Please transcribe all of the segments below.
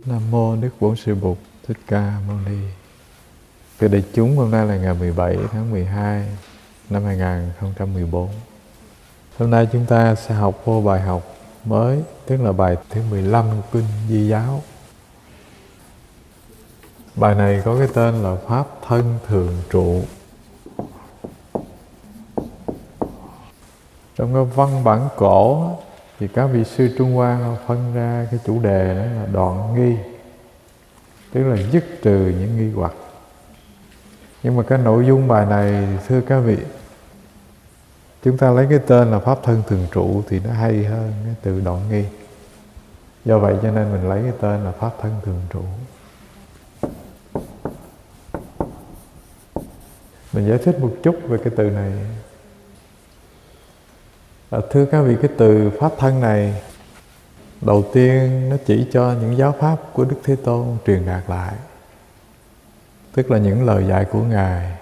Nam mô Đức Bổn Sư Bụt Thích Ca Mâu Ni. Thưa đại chúng, hôm nay là ngày 17 tháng 12 năm 2014. Hôm nay chúng ta sẽ học vô bài học mới, tức là bài thứ 15 của Kinh Di Giáo. Bài này có cái tên là Pháp Thân Thường Trụ. Trong cái văn bản cổ thì các vị sư Trung Hoa phân ra cái chủ đề đó là đoạn nghi, tức là dứt trừ những nghi hoặc. Nhưng mà cái nội dung bài này, thưa các vị, chúng ta lấy cái tên là Pháp Thân Thường Trụ thì nó hay hơn cái từ đoạn nghi. Do vậy cho nên mình lấy cái tên là Pháp Thân Thường Trụ. Mình giải thích một chút về cái từ này. Thưa các vị, cái từ Pháp Thân này đầu tiên nó chỉ cho những giáo pháp của Đức Thế Tôn truyền đạt lại, tức là những lời dạy của Ngài.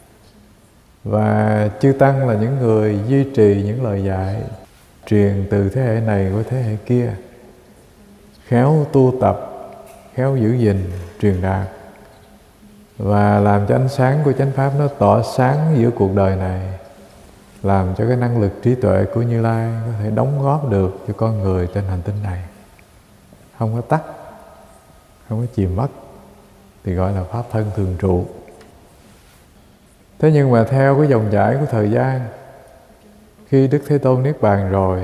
Và chư Tăng là những người duy trì những lời dạy, truyền từ thế hệ này qua thế hệ kia, khéo tu tập, khéo giữ gìn, truyền đạt, và làm cho ánh sáng của chánh pháp nó tỏa sáng giữa cuộc đời này, làm cho cái năng lực trí tuệ của Như Lai có thể đóng góp được cho con người trên hành tinh này, không có tắt, không có chìm mất, thì gọi là Pháp Thân Thường Trụ. Thế nhưng mà theo cái dòng chảy của thời gian, khi Đức Thế Tôn Niết Bàn rồi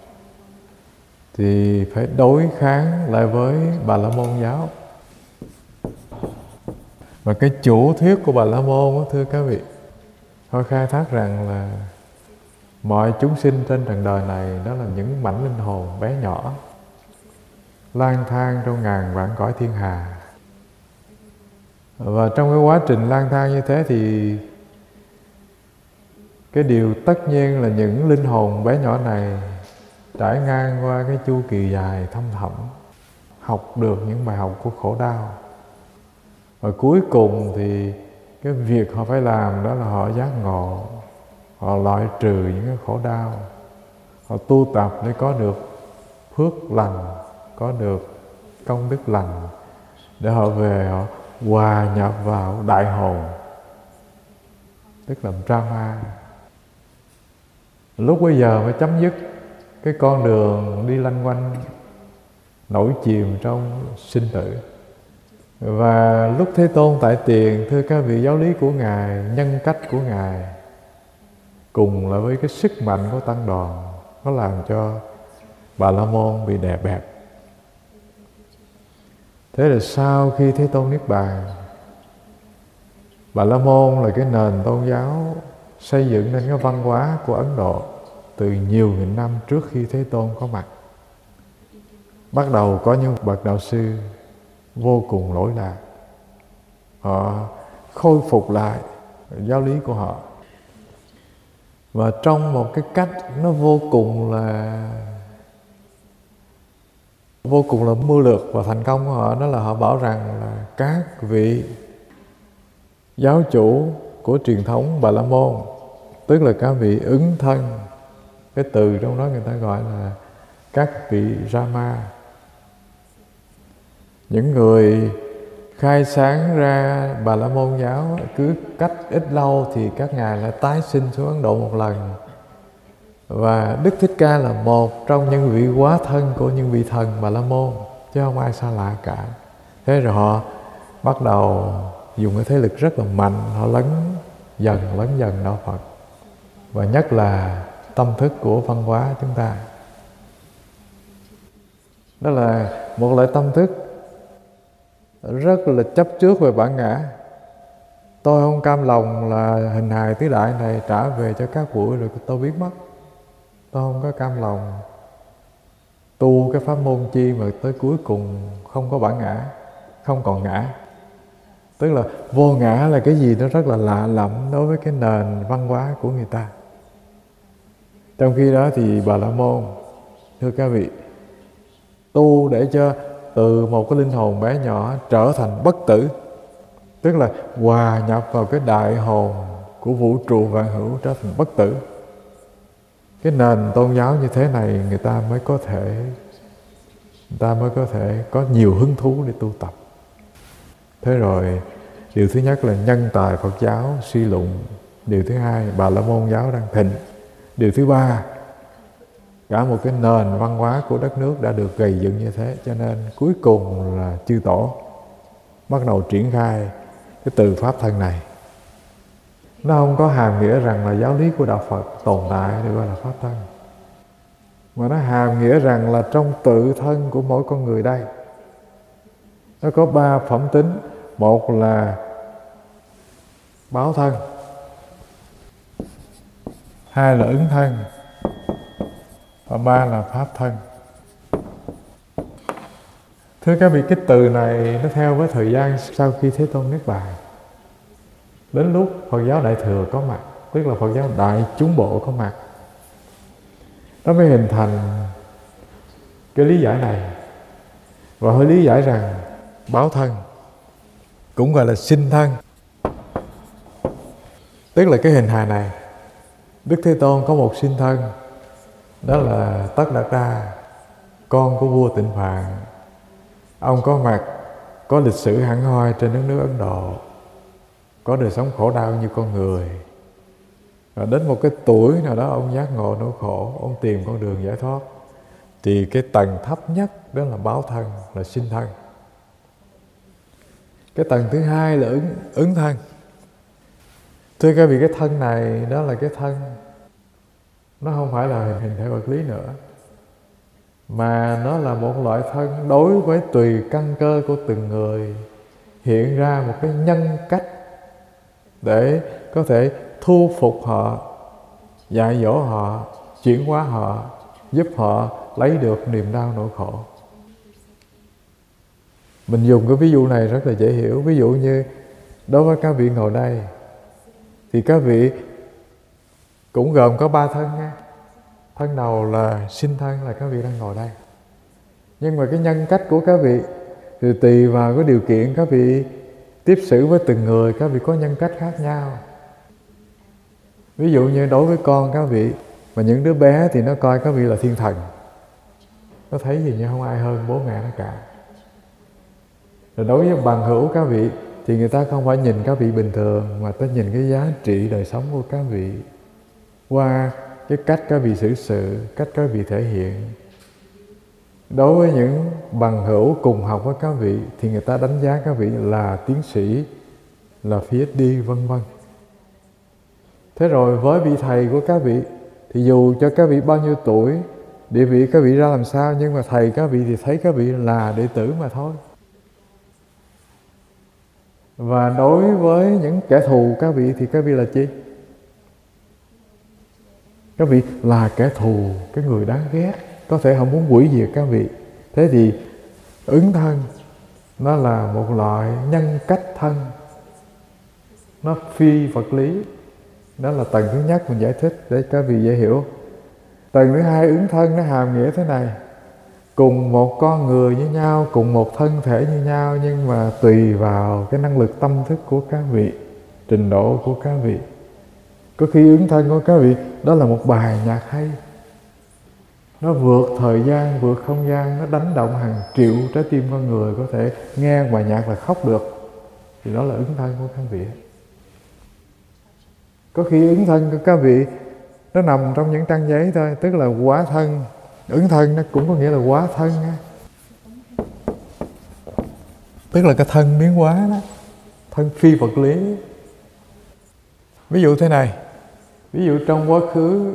thì phải đối kháng lại với Bà La Môn giáo. Và cái chủ thuyết của Bà La Môn đó, thưa các vị, họ khai thác rằng là mọi chúng sinh trên trần đời này đó là những mảnh linh hồn bé nhỏ, lang thang trong ngàn vạn cõi thiên hà. Và trong cái quá trình lang thang như thế thì cái điều tất nhiên là những linh hồn bé nhỏ này trải ngang qua cái chu kỳ dài thâm thẳm, học được những bài học của khổ đau. Và cuối cùng thì cái việc họ phải làm đó là họ giác ngộ, họ loại trừ những cái khổ đau, họ tu tập để có được phước lành, có được công đức lành, để họ về họ hòa nhập vào đại hồn, tức là Brahma. Lúc bây giờ mới chấm dứt cái con đường đi lanh quanh nổi chìm trong sinh tử. Và lúc Thế Tôn tại tiền, thưa các vị, giáo lý của Ngài, nhân cách của Ngài cùng là với cái sức mạnh của tăng đoàn, nó làm cho Bà La Môn bị đè bẹp. Thế là sau khi Thế Tôn Niết Bàn, Bà La Môn là cái nền tôn giáo xây dựng nên cái văn hóa của Ấn Độ từ nhiều nghìn năm trước khi Thế Tôn có mặt. Bắt đầu có những bậc đạo sư vô cùng lỗi lạc, họ khôi phục lại giáo lý của họ, và trong một cái cách nó vô cùng là mưu lược và thành công của họ, đó là họ bảo rằng là các vị giáo chủ của truyền thống Bà La Môn, tức là các vị ứng thân, cái từ trong đó người ta gọi là các vị Rama, những người khai sáng ra Bà La Môn giáo, cứ cách ít lâu thì các ngài lại tái sinh xuống Ấn Độ một lần. Và Đức Thích Ca là một trong những vị hóa thân của những vị thần Bà La Môn, chứ không ai xa lạ cả. Thế rồi họ bắt đầu dùng cái thế lực rất là mạnh, họ lấn dần đạo Phật, và nhất là tâm thức của văn hóa chúng ta. Đó là một loại tâm thức rất là chấp trước về bản ngã. Tôi không cam lòng là hình hài tứ đại này trả về cho các bụi rồi tôi biến mất. Tôi không có cam lòng tu cái pháp môn chi mà tới cuối cùng không có bản ngã, không còn ngã. Tức là vô ngã là cái gì nó rất là lạ lẫm đối với cái nền văn hóa của người ta. Trong khi đó thì Bà La Môn, thưa các vị, tu để cho từ một cái linh hồn bé nhỏ trở thành bất tử, tức là hòa nhập vào cái đại hồn của vũ trụ vạn hữu, trở thành bất tử. Cái nền tôn giáo như thế này người ta mới có thể ta mới có thể có nhiều hứng thú để tu tập. Thế rồi điều thứ nhất là nhân tài Phật giáo suy lụng. Điều thứ hai, Bà La Môn giáo đang thịnh. Điều thứ ba, cả một cái nền văn hóa của đất nước đã được gầy dựng như thế, cho nên cuối cùng là chư tổ bắt đầu triển khai cái từ pháp thân này. Nó không có hàm nghĩa rằng là giáo lý của đạo Phật tồn tại được gọi là pháp thân, mà nó hàm nghĩa rằng là trong tự thân của mỗi con người đây nó có 3 phẩm tính. Một là báo thân, hai là ứng thân, và ba là pháp thân. Thưa các vị, cái từ này nó theo với thời gian sau khi Thế Tôn niết bàn, đến lúc Phật giáo Đại Thừa có mặt, tức là Phật giáo Đại Chúng Bộ có mặt, nó mới hình thành cái lý giải này. Và hơi lý giải rằng báo thân cũng gọi là sinh thân, tức là cái hình hài này. Đức Thế Tôn có một sinh thân, đó là Tất Đạt Đa, con của vua Tịnh Phạn. Ông có mặt, có lịch sử hẳn hoi trên đất nước Ấn Độ, có đời sống khổ đau như con người. Và đến một cái tuổi nào đó ông giác ngộ nỗi khổ, ông tìm con đường giải thoát. Thì cái tầng thấp nhất đó là báo thân, là sinh thân. Cái tầng thứ hai là ứng thân. Thưa các vị, cái thân này đó là cái thân, nó không phải là hình thể vật lý nữa, mà nó là một loại thân đối với tùy căn cơ của từng người, hiện ra một cái nhân cách để có thể thu phục họ, dạy dỗ họ, chuyển hóa họ, giúp họ lấy được niềm đau nỗi khổ. Mình dùng cái ví dụ này rất là dễ hiểu. Ví dụ như đối với các vị ngồi đây, thì các vị cũng gồm có 3 thân nha. Thân đầu là sinh thân, là các vị đang ngồi đây. Nhưng mà cái nhân cách của các vị thì tùy vào cái điều kiện các vị tiếp xử với từng người, các vị có nhân cách khác nhau. Ví dụ như đối với con các vị, mà những đứa bé thì nó coi các vị là thiên thần, nó thấy gì như không ai hơn bố mẹ nó cả. Rồi đối với bằng hữu các vị thì người ta không phải nhìn các vị bình thường, mà ta nhìn cái giá trị đời sống của các vị qua cái cách các vị xử sự, cách các vị thể hiện. Đối với những bằng hữu cùng học với các vị thì người ta đánh giá các vị là tiến sĩ, là PhD, vân vân. Thế rồi với vị thầy của các vị thì dù cho các vị bao nhiêu tuổi, địa vị các vị ra làm sao, nhưng mà thầy các vị thì thấy các vị là đệ tử mà thôi. Và đối với những kẻ thù các vị thì các vị là chi? Các vị là kẻ thù, cái người đáng ghét, có thể không muốn hủy diệt các vị. Thế thì ứng thân nó là một loại nhân cách thân, nó phi vật lý. Đó là tầng thứ nhất mình giải thích để các vị dễ hiểu. Tầng thứ hai, ứng thân, nó hàm nghĩa thế này: cùng một con người như nhau, cùng một thân thể như nhau, nhưng mà tùy vào cái năng lực tâm thức của các vị, trình độ của các vị. Có khi ứng thân của các vị đó là một bài nhạc hay, nó vượt thời gian, vượt không gian, nó đánh động hàng triệu trái tim con người, có thể nghe bài nhạc là khóc được, thì đó là ứng thân của các vị. Có khi ứng thân của các vị nó nằm trong những trang giấy thôi, tức là hóa thân. Ứng thân nó cũng có nghĩa là hóa thân nha, tức là cái thân biến hóa đó, thân phi vật lý. Ví dụ thế này, ví dụ trong quá khứ,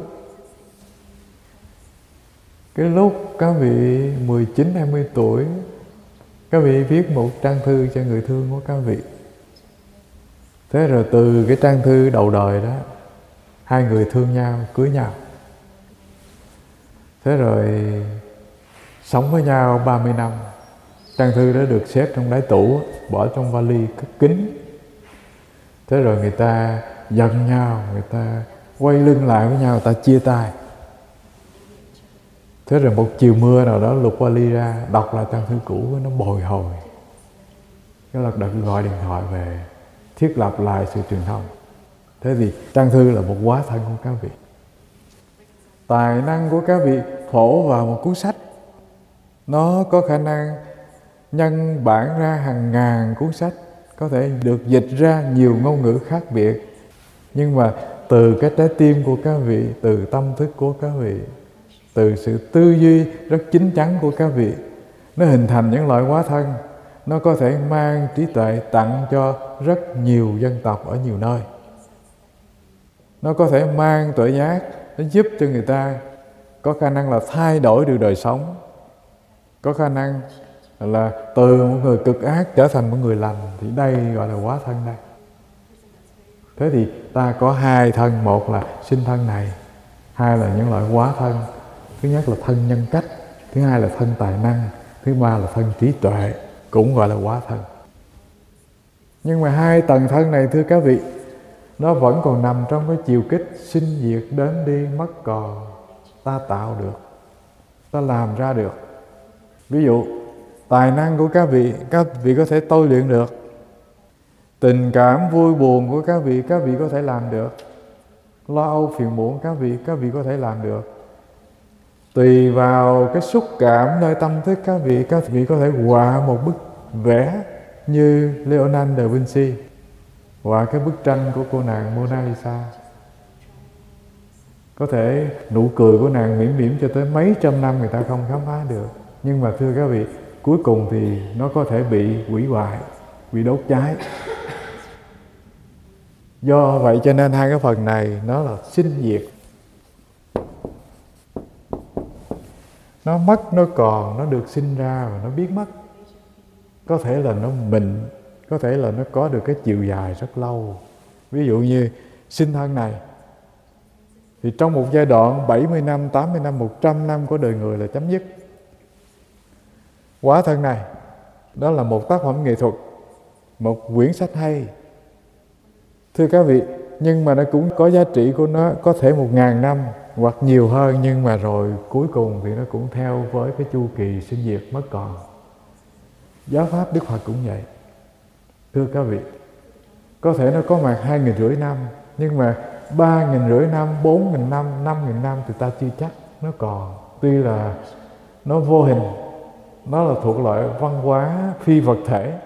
cái lúc các vị 19-20 tuổi, các vị viết một trang thư cho người thương của các vị. Thế rồi từ cái trang thư đầu đời đó, hai người thương nhau, cưới nhau. Thế rồi sống với nhau 30 năm. Trang thư đó được xếp trong đáy tủ, bỏ trong vali cất kín. Thế rồi người ta giận nhau, người ta quay lưng lại với nhau, người ta chia tay. Thế rồi một chiều mưa nào đó lục vali ra, đọc lại trang thư cũ, nó bồi hồi. Cái là được gọi điện thoại về, thiết lập lại sự truyền thông. Thế thì trang thư là một hóa thân của các vị. Tài năng của các vị phổ vào một cuốn sách, Nó có khả năng nhân bản ra hàng ngàn cuốn sách, có thể được dịch ra nhiều ngôn ngữ khác biệt. Nhưng mà từ cái trái tim của các vị, từ tâm thức của các vị, từ sự tư duy rất chín chắn của các vị, nó hình thành những loại hóa thân. Nó có thể mang trí tuệ tặng cho rất nhiều dân tộc ở nhiều nơi. Nó có thể mang tuệ giác, nó giúp cho người ta có khả năng là thay đổi được đời sống, có khả năng là từ một người cực ác trở thành một người lành. Thì đây gọi là hóa thân đây. Thế thì ta có hai thân, một là sinh thân này, hai là những loại hóa thân. Thứ nhất là thân nhân cách, thứ hai là thân tài năng, thứ ba là thân trí tuệ, cũng gọi là hóa thân. Nhưng mà hai tầng thân này thưa các vị, nó vẫn còn nằm trong cái chiều kích sinh diệt đến đi mất còn. Ta tạo được, ta làm ra được. Ví dụ tài năng của các vị có thể tôi luyện được. Tình cảm vui buồn của các vị có thể làm được. Lo âu phiền muộn các vị có thể làm được. Tùy vào cái xúc cảm nơi tâm thức các vị có thể họa một bức vẽ như Leonardo da Vinci họa cái bức tranh của cô nàng Mona Lisa. Có thể nụ cười của nàng mỉm mỉm cho tới mấy trăm năm người ta không khám phá được. Nhưng mà thưa các vị, cuối cùng thì nó có thể bị hủy hoại, bị đốt cháy. Do vậy cho nên hai cái phần này nó là sinh diệt. Nó mất, nó còn, nó được sinh ra và nó biến mất. Có thể là nó mịn, có thể là nó có được cái chiều dài rất lâu. Ví dụ như sinh thân này, thì trong một giai đoạn 70 năm, 80 năm, 100 năm của đời người là chấm dứt. Hóa thân này, đó là một tác phẩm nghệ thuật, một quyển sách hay. Thưa các vị, nhưng mà nó cũng có giá trị của nó, có thể 1000 năm hoặc nhiều hơn, nhưng mà rồi cuối cùng thì nó cũng theo với cái chu kỳ sinh diệt mất còn. Giáo pháp Đức Phật cũng vậy. Thưa các vị, có thể nó có mặt 2.500 năm, nhưng mà 3.500 năm, 4.000 năm, 5.000 năm thì ta chưa chắc nó còn. Tuy là nó vô hình, nó là thuộc loại văn hóa phi vật thể.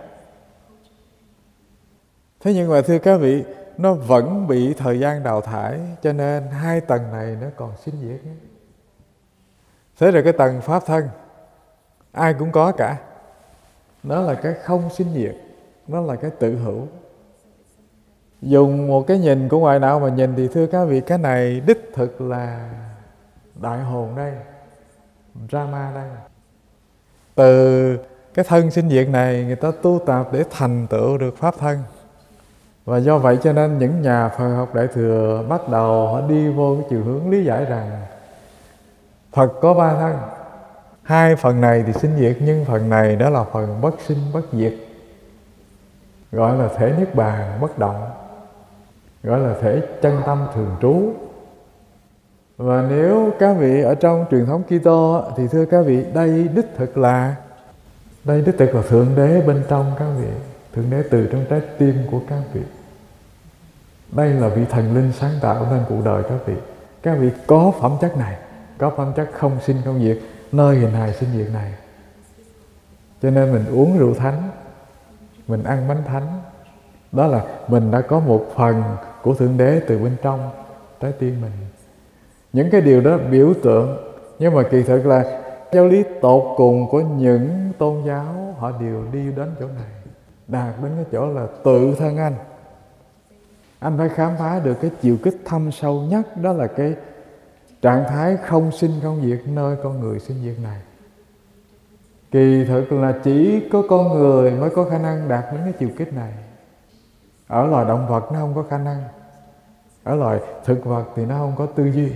Thế nhưng mà thưa các vị, nó vẫn bị thời gian đào thải, cho nên hai tầng này nó còn sinh diệt. Thế rồi cái tầng pháp thân, ai cũng có cả. Nó là cái không sinh diệt, nó là cái tự hữu. Dùng một cái nhìn của ngoại đạo mà nhìn thì thưa các vị, cái này đích thực là đại hồn đây, drama đây. Từ cái thân sinh diệt này người ta tu tập để thành tựu được pháp thân. Và do vậy cho nên những nhà Phật học Đại Thừa bắt đầu họ đi vô cái chiều hướng lý giải rằng Phật có ba thân. Hai phần này thì sinh diệt, nhưng phần này đó là phần bất sinh bất diệt, gọi là thể niết bàn bất động, gọi là thể chân tâm thường trú. Và nếu các vị ở trong truyền thống Kitô thì thưa các vị, đây đích thực là Thượng Đế bên trong các vị, Thượng Đế từ trong trái tim của các vị. Đây là vị thần linh sáng tạo nên cuộc đời các vị. Các vị có phẩm chất này, có phẩm chất không sinh không diệt, nơi hình hài sinh diệt này. Cho nên mình uống rượu thánh, mình ăn bánh thánh, đó là mình đã có một phần của Thượng Đế từ bên trong trái tim mình. Những cái điều đó biểu tượng, nhưng mà kỳ thực là giáo lý tột cùng của những tôn giáo, họ đều đi đến chỗ này, đạt đến cái chỗ là tự thân anh phải khám phá được cái chiều kích thâm sâu nhất, đó là cái trạng thái không sinh không diệt nơi con người sinh diệt này. Kỳ thực là chỉ có con người mới có khả năng đạt đến cái chiều kích này. Ở loài động vật nó không có khả năng, ở loài thực vật thì nó không có tư duy.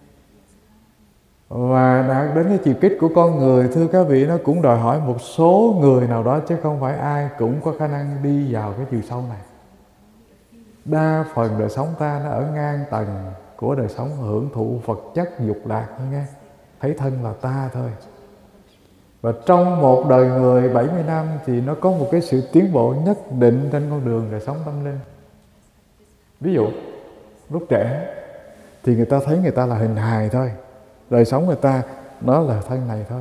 Và đạt đến cái chiều kích của con người, thưa các vị, nó cũng đòi hỏi một số người nào đó, chứ không phải ai cũng có khả năng đi vào cái chiều sâu này. Đa phần đời sống ta nó ở ngang tầng của đời sống hưởng thụ vật chất dục lạc thôi nghe, thấy thân là ta thôi. Và trong một đời người 70 năm thì nó có một cái sự tiến bộ nhất định trên con đường đời sống tâm linh. Ví dụ lúc trẻ thì người ta thấy người ta là hình hài thôi, đời sống người ta nó là thân này thôi.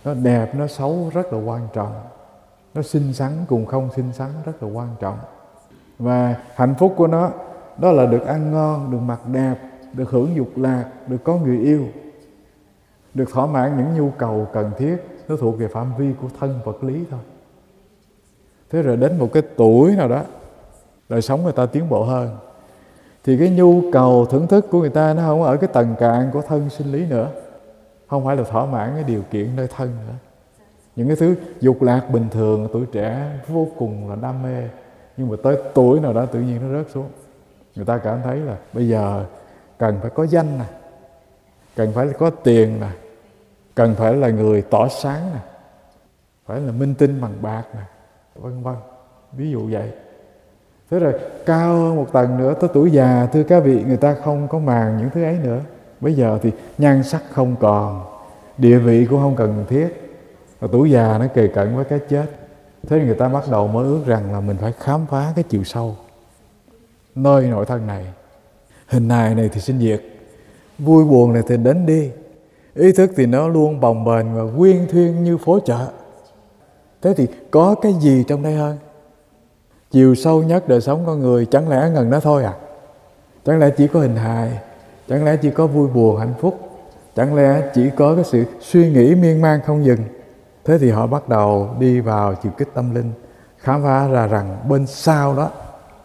Nó đẹp, nó xấu rất là quan trọng. Nó xinh xắn cùng không xinh xắn rất là quan trọng. Và hạnh phúc của nó, đó là được ăn ngon, được mặc đẹp, được hưởng dục lạc, được có người yêu, được thỏa mãn những nhu cầu cần thiết. Nó thuộc về phạm vi của thân vật lý thôi. Thế rồi đến một cái tuổi nào đó, đời sống người ta tiến bộ hơn, thì cái nhu cầu thưởng thức của người ta nó không ở cái tầng cạn của thân sinh lý nữa. Không phải là thỏa mãn cái điều kiện nơi thân nữa. Những cái thứ dục lạc bình thường tuổi trẻ vô cùng là đam mê, nhưng mà tới tuổi nào đó tự nhiên nó rớt xuống. Người ta cảm thấy là bây giờ cần phải có danh nè, cần phải có tiền nè, cần phải là người tỏ sáng nè, phải là minh tinh bằng bạc nè, vân vân. Ví dụ vậy. Thế rồi cao hơn một tầng nữa, tới tuổi già, thưa các vị, người ta không có màng những thứ ấy nữa. Bây giờ thì nhan sắc không còn, địa vị cũng không cần thiết, và tuổi già nó kề cận với cái chết. Thế người ta bắt đầu mơ ước rằng là mình phải khám phá cái chiều sâu nơi nội thân này. Hình hài này thì sinh diệt, vui buồn này thì đến đi, ý thức thì nó luôn bồng bềnh và quyên thuyên như phố chợ. Thế thì có cái gì trong đây hơn? Chiều sâu nhất đời sống con người chẳng lẽ ngần đó thôi à? Chẳng lẽ chỉ có hình hài? Chẳng lẽ chỉ có vui buồn hạnh phúc? Chẳng lẽ chỉ có cái sự suy nghĩ miên man không dừng? Thế thì họ bắt đầu đi vào chiều kích tâm linh, khám phá ra rằng bên sau đó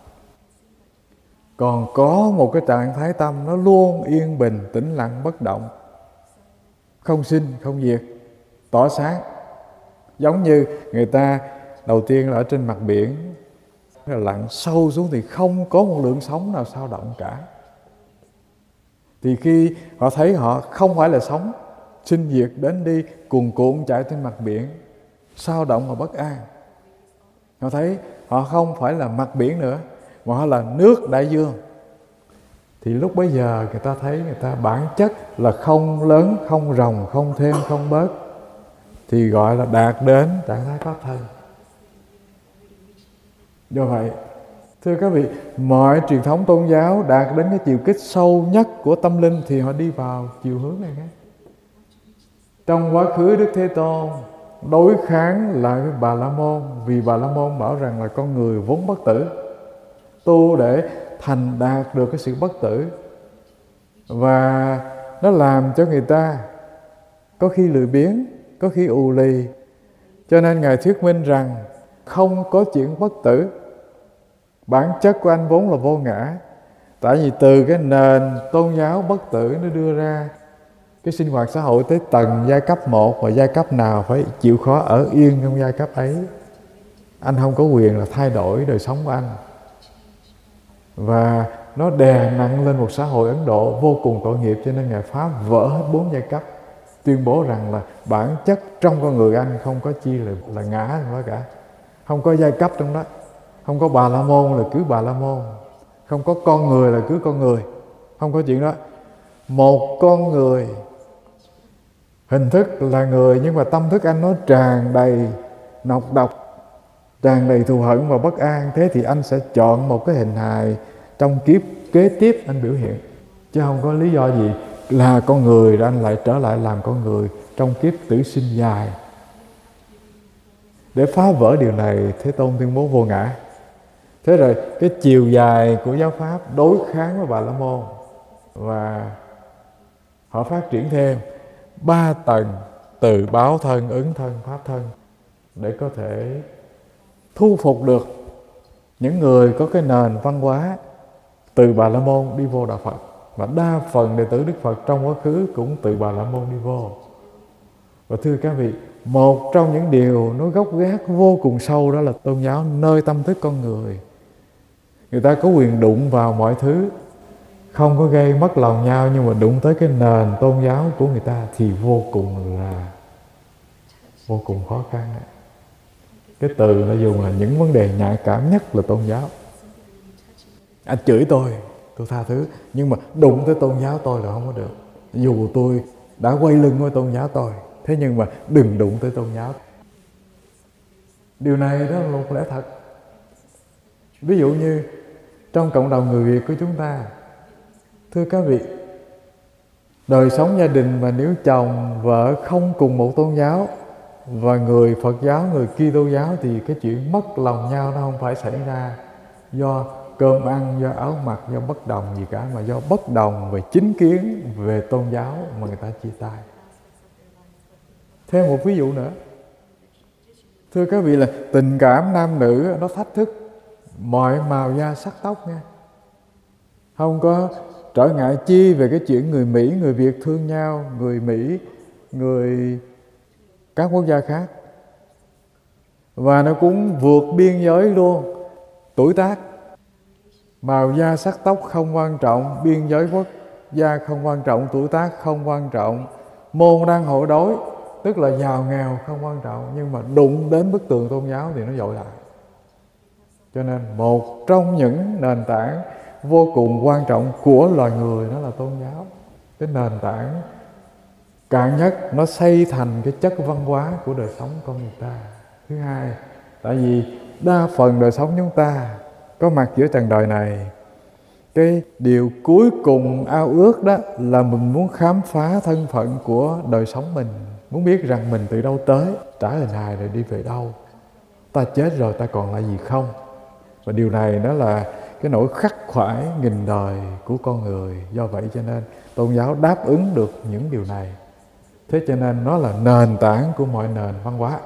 còn có một cái trạng thái tâm nó luôn yên bình, tĩnh lặng, bất động, không sinh, không diệt, tỏ sáng. Giống như người ta đầu tiên là ở trên mặt biển, lặn sâu xuống thì không có một lượng sóng nào sao động cả. Thì khi họ thấy họ không phải là sóng, sinh diệt đến đi, cuồn cuộn chạy trên mặt biển, sao động và bất an, họ thấy họ không phải là mặt biển nữa, mà họ là nước đại dương. Thì lúc bấy giờ người ta thấy người ta bản chất là không lớn, không ròng, không thêm, không bớt, thì gọi là đạt đến trạng thái pháp thân. Do vậy, thưa các vị, mọi truyền thống tôn giáo đạt đến cái chiều kích sâu nhất của tâm linh thì họ đi vào chiều hướng này. Trong quá khứ Đức Thế Tôn đối kháng lại với Bà La Môn, vì Bà La Môn bảo rằng là con người vốn bất tử, tu để thành đạt được cái sự bất tử, và nó làm cho người ta có khi lười biếng, có khi ù lì. Cho nên Ngài thuyết minh rằng không có chuyện bất tử, bản chất của anh vốn là vô ngã. Tại vì từ cái nền tôn giáo bất tử nó đưa ra cái sinh hoạt xã hội tới tầng giai cấp 1, và giai cấp nào phải chịu khó ở yên trong giai cấp ấy. Anh không có quyền là thay đổi đời sống của anh. Và nó đè nặng lên một xã hội Ấn Độ vô cùng tội nghiệp, cho nên Ngài phá vỡ hết 4 giai cấp, tuyên bố rằng là bản chất trong con người anh không có chi là ngã trong đó cả. Không có giai cấp trong đó. Không có Bà La Môn là cứ Bà La Môn, không có con người là cứ con người, không có chuyện đó. Một con người, hình thức là người, nhưng mà tâm thức anh nó tràn đầy nọc độc, tràn đầy thù hận và bất an. Thế thì anh sẽ chọn một cái hình hài trong kiếp kế tiếp anh biểu hiện, chứ không có lý do gì là con người rồi anh lại trở lại làm con người trong kiếp tử sinh dài. Để phá vỡ điều này, Thế Tôn tuyên bố vô ngã. Thế rồi cái chiều dài của giáo pháp đối kháng với Bà La Môn, và họ phát triển thêm 3 tầng từ báo thân, ứng thân, pháp thân, để có thể thu phục được những người có cái nền văn hóa từ Bà La Môn đi vô Đạo Phật. Và đa phần đệ tử Đức Phật trong quá khứ cũng từ Bà La Môn đi vô. Và thưa các vị, một trong những điều nó gốc gác vô cùng sâu đó là tôn giáo nơi tâm thức con người. Người ta có quyền đụng vào mọi thứ, không có gây mất lòng nhau, nhưng mà đụng tới cái nền tôn giáo của người ta thì vô cùng khó khăn. Cái từ nó dùng là những vấn đề nhạy cảm nhất là tôn giáo. Anh chửi tôi tha thứ, nhưng mà đụng tới tôn giáo tôi là không có được. Dù tôi đã quay lưng với tôn giáo tôi, thế nhưng mà đừng đụng tới tôn giáo. Điều này đó là một lẽ thật. Ví dụ như trong cộng đồng người Việt của chúng ta, thưa các vị, đời sống gia đình mà nếu chồng vợ không cùng một tôn giáo và người Phật giáo, người Kitô giáo thì cái chuyện mất lòng nhau nó không phải xảy ra do cơm ăn, do áo mặc, do bất đồng gì cả, mà do bất đồng về chính kiến, về tôn giáo mà người ta chia tay. Thêm một ví dụ nữa, thưa các vị, là tình cảm nam nữ nó thách thức mọi màu da sắc tóc nha. Không có trở ngại chi về cái chuyện người Mỹ, người Việt thương nhau, người Mỹ, người các quốc gia khác. Và nó cũng vượt biên giới luôn. Tuổi tác, màu da sắc tóc không quan trọng, biên giới quốc gia không quan trọng, tuổi tác không quan trọng, môn đăng hộ đối, tức là giàu nghèo không quan trọng, nhưng mà đụng đến bức tường tôn giáo thì nó dội lại. Cho nên một trong những nền tảng vô cùng quan trọng của loài người đó là tôn giáo. Cái nền tảng cạn nhất, nó xây thành cái chất văn hóa của đời sống con người ta. Thứ hai, tại vì đa phần đời sống chúng ta có mặt giữa trần đời này, cái điều cuối cùng ao ước đó là mình muốn khám phá thân phận của đời sống mình, muốn biết rằng mình từ đâu tới, trả hình hài rồi đi về đâu, ta chết rồi ta còn lại gì không. Và điều này đó là cái nỗi khắc khoải nghìn đời của con người. Do vậy cho nên tôn giáo đáp ứng được những điều này. Thế cho nên nó là nền tảng của mọi nền văn hóa,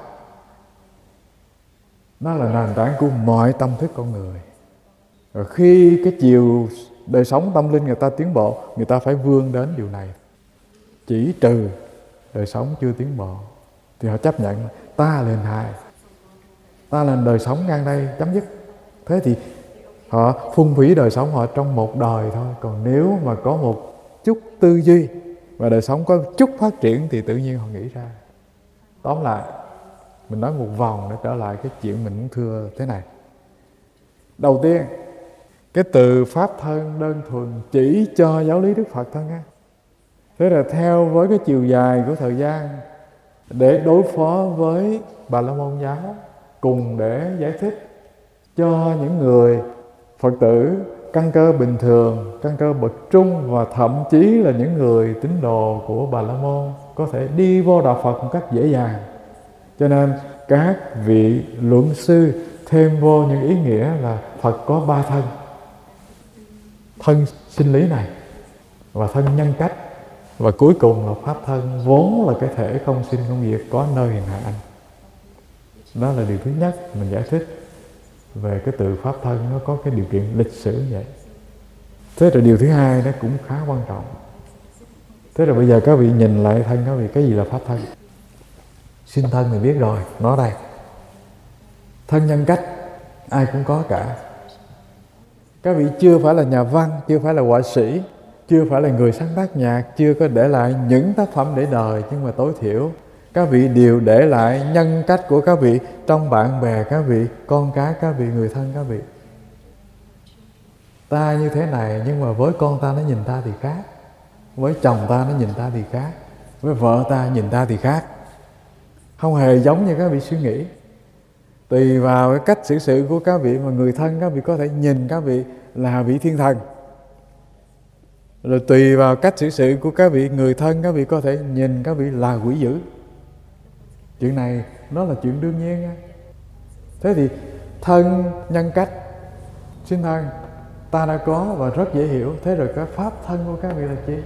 nó là nền tảng của mọi tâm thức con người. Rồi khi cái chiều đời sống tâm linh người ta tiến bộ, người ta phải vươn đến điều này. Chỉ trừ đời sống chưa tiến bộ thì họ chấp nhận ta là hình hài, ta là đời sống ngang đây, chấm dứt. Thế thì họ phung phí đời sống họ trong một đời thôi. Còn nếu mà có một chút tư duy và đời sống có chút phát triển thì tự nhiên họ nghĩ ra. Tóm lại, mình nói một vòng để trở lại cái chuyện mình muốn thưa thế này. Đầu tiên, cái từ pháp thân đơn thuần chỉ cho giáo lý Đức Phật thôi nha. Thế là theo với cái chiều dài của thời gian để đối phó với Bà La Môn giáo, cùng để giải thích cho những người Phật tử căn cơ bình thường, căn cơ bậc trung và thậm chí là những người tín đồ của Bà La Môn có thể đi vô đạo Phật một cách dễ dàng. Cho nên các vị luận sư thêm vô những ý nghĩa là Phật có ba thân: thân sinh lý này, và thân nhân cách, và cuối cùng là pháp thân vốn là cái thể không sinh không diệt có nơi hiện hạ anh. Đó là điều thứ nhất mình giải thích về cái từ pháp thân, nó có cái điều kiện lịch sử vậy. Thế rồi điều thứ hai nó cũng khá quan trọng. Thế rồi bây giờ các vị nhìn lại thân các vị, cái gì là pháp thân? Sinh thân thì biết rồi, nó đây. Thân nhân cách ai cũng có cả. Các vị chưa phải là nhà văn, chưa phải là họa sĩ, chưa phải là người sáng tác nhạc, chưa có để lại những tác phẩm để đời, nhưng mà tối thiểu các vị đều để lại nhân cách của các vị trong bạn bè các vị, con cái các vị, người thân các vị. Ta như thế này nhưng mà với con ta nó nhìn ta thì khác, với chồng ta nó nhìn ta thì khác, với vợ ta nhìn ta thì khác. Không hề giống như các vị suy nghĩ. Tùy vào cái cách xử sự của các vị mà người thân các vị có thể nhìn các vị là vị thiên thần. Rồi tùy vào cách xử sự của các vị người thân các vị có thể nhìn các vị là quỷ dữ. Chuyện này nó là chuyện đương nhiên nha. Thế thì thân nhân cách sinh thân ta đã có và rất dễ hiểu. Thế rồi cái pháp thân của các vị là chi?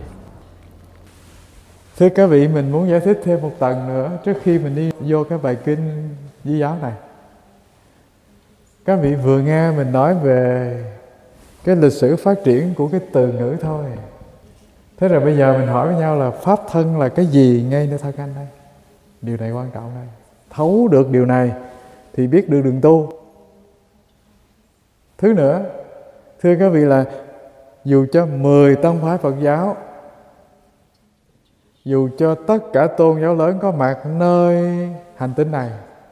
Thưa các vị, mình muốn giải thích thêm một tầng nữa trước khi mình đi vô cái bài kinh Di giáo này. Các vị vừa nghe mình nói về cái lịch sử phát triển của cái từ ngữ thôi. Thế rồi bây giờ mình hỏi với nhau là pháp thân là cái gì ngay nơi thân anh đây? Điều này quan trọng đây. Thấu được điều này thì biết được đường tu. Thứ nữa, thưa các vị, là dù cho 10 tông phái Phật giáo, dù cho tất cả tôn giáo lớn có mặt nơi hành tinh này,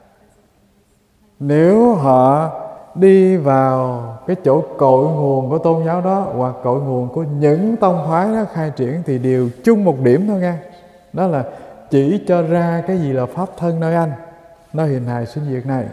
nếu họ đi vào cái chỗ cội nguồn của tôn giáo đó, hoặc cội nguồn của những tông phái đó khai triển, thì đều chung một điểm thôi nha. Đó là chỉ cho ra cái gì là pháp thân nơi anh, nơi hình hài sinh diệt này.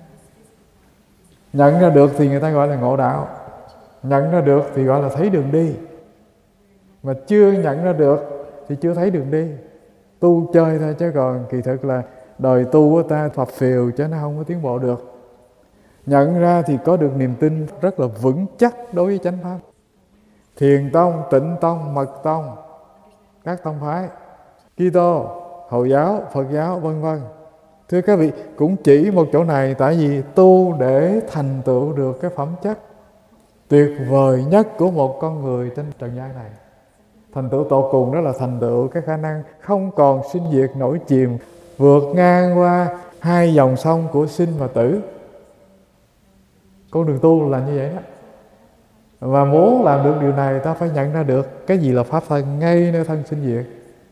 Nhận ra được thì người ta gọi là ngộ đạo, nhận ra được thì gọi là thấy đường đi. Mà chưa nhận ra được thì chưa thấy đường đi. Tu chơi thôi, chứ còn kỳ thực là đời tu của ta phập phều cho nó không có tiến bộ được. Nhận ra thì có được niềm tin rất là vững chắc đối với chánh pháp. Thiền tông, Tịnh tông, Mật tông, các tông phái Kitô, Hồi giáo, Phật giáo vân vân, thưa các vị, cũng chỉ một chỗ này. Tại vì tu để thành tựu được cái phẩm chất tuyệt vời nhất của một con người trên trần gian này. Thành tựu tột cùng đó là thành tựu cái khả năng không còn sinh diệt nổi chìm, vượt ngang qua hai dòng sông của sinh và tử. Con đường tu là như vậy đó. Và muốn làm được điều này, ta phải nhận ra được cái gì là pháp thân ngay nơi thân sinh diệt.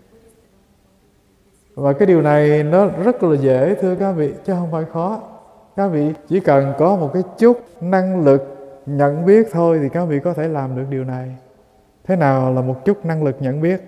Và cái điều này nó rất là dễ, thưa các vị, chứ không phải khó. Các vị chỉ cần có một cái chút năng lực nhận biết thôi thì các vị có thể làm được điều này. Thế nào là một chút năng lực nhận biết?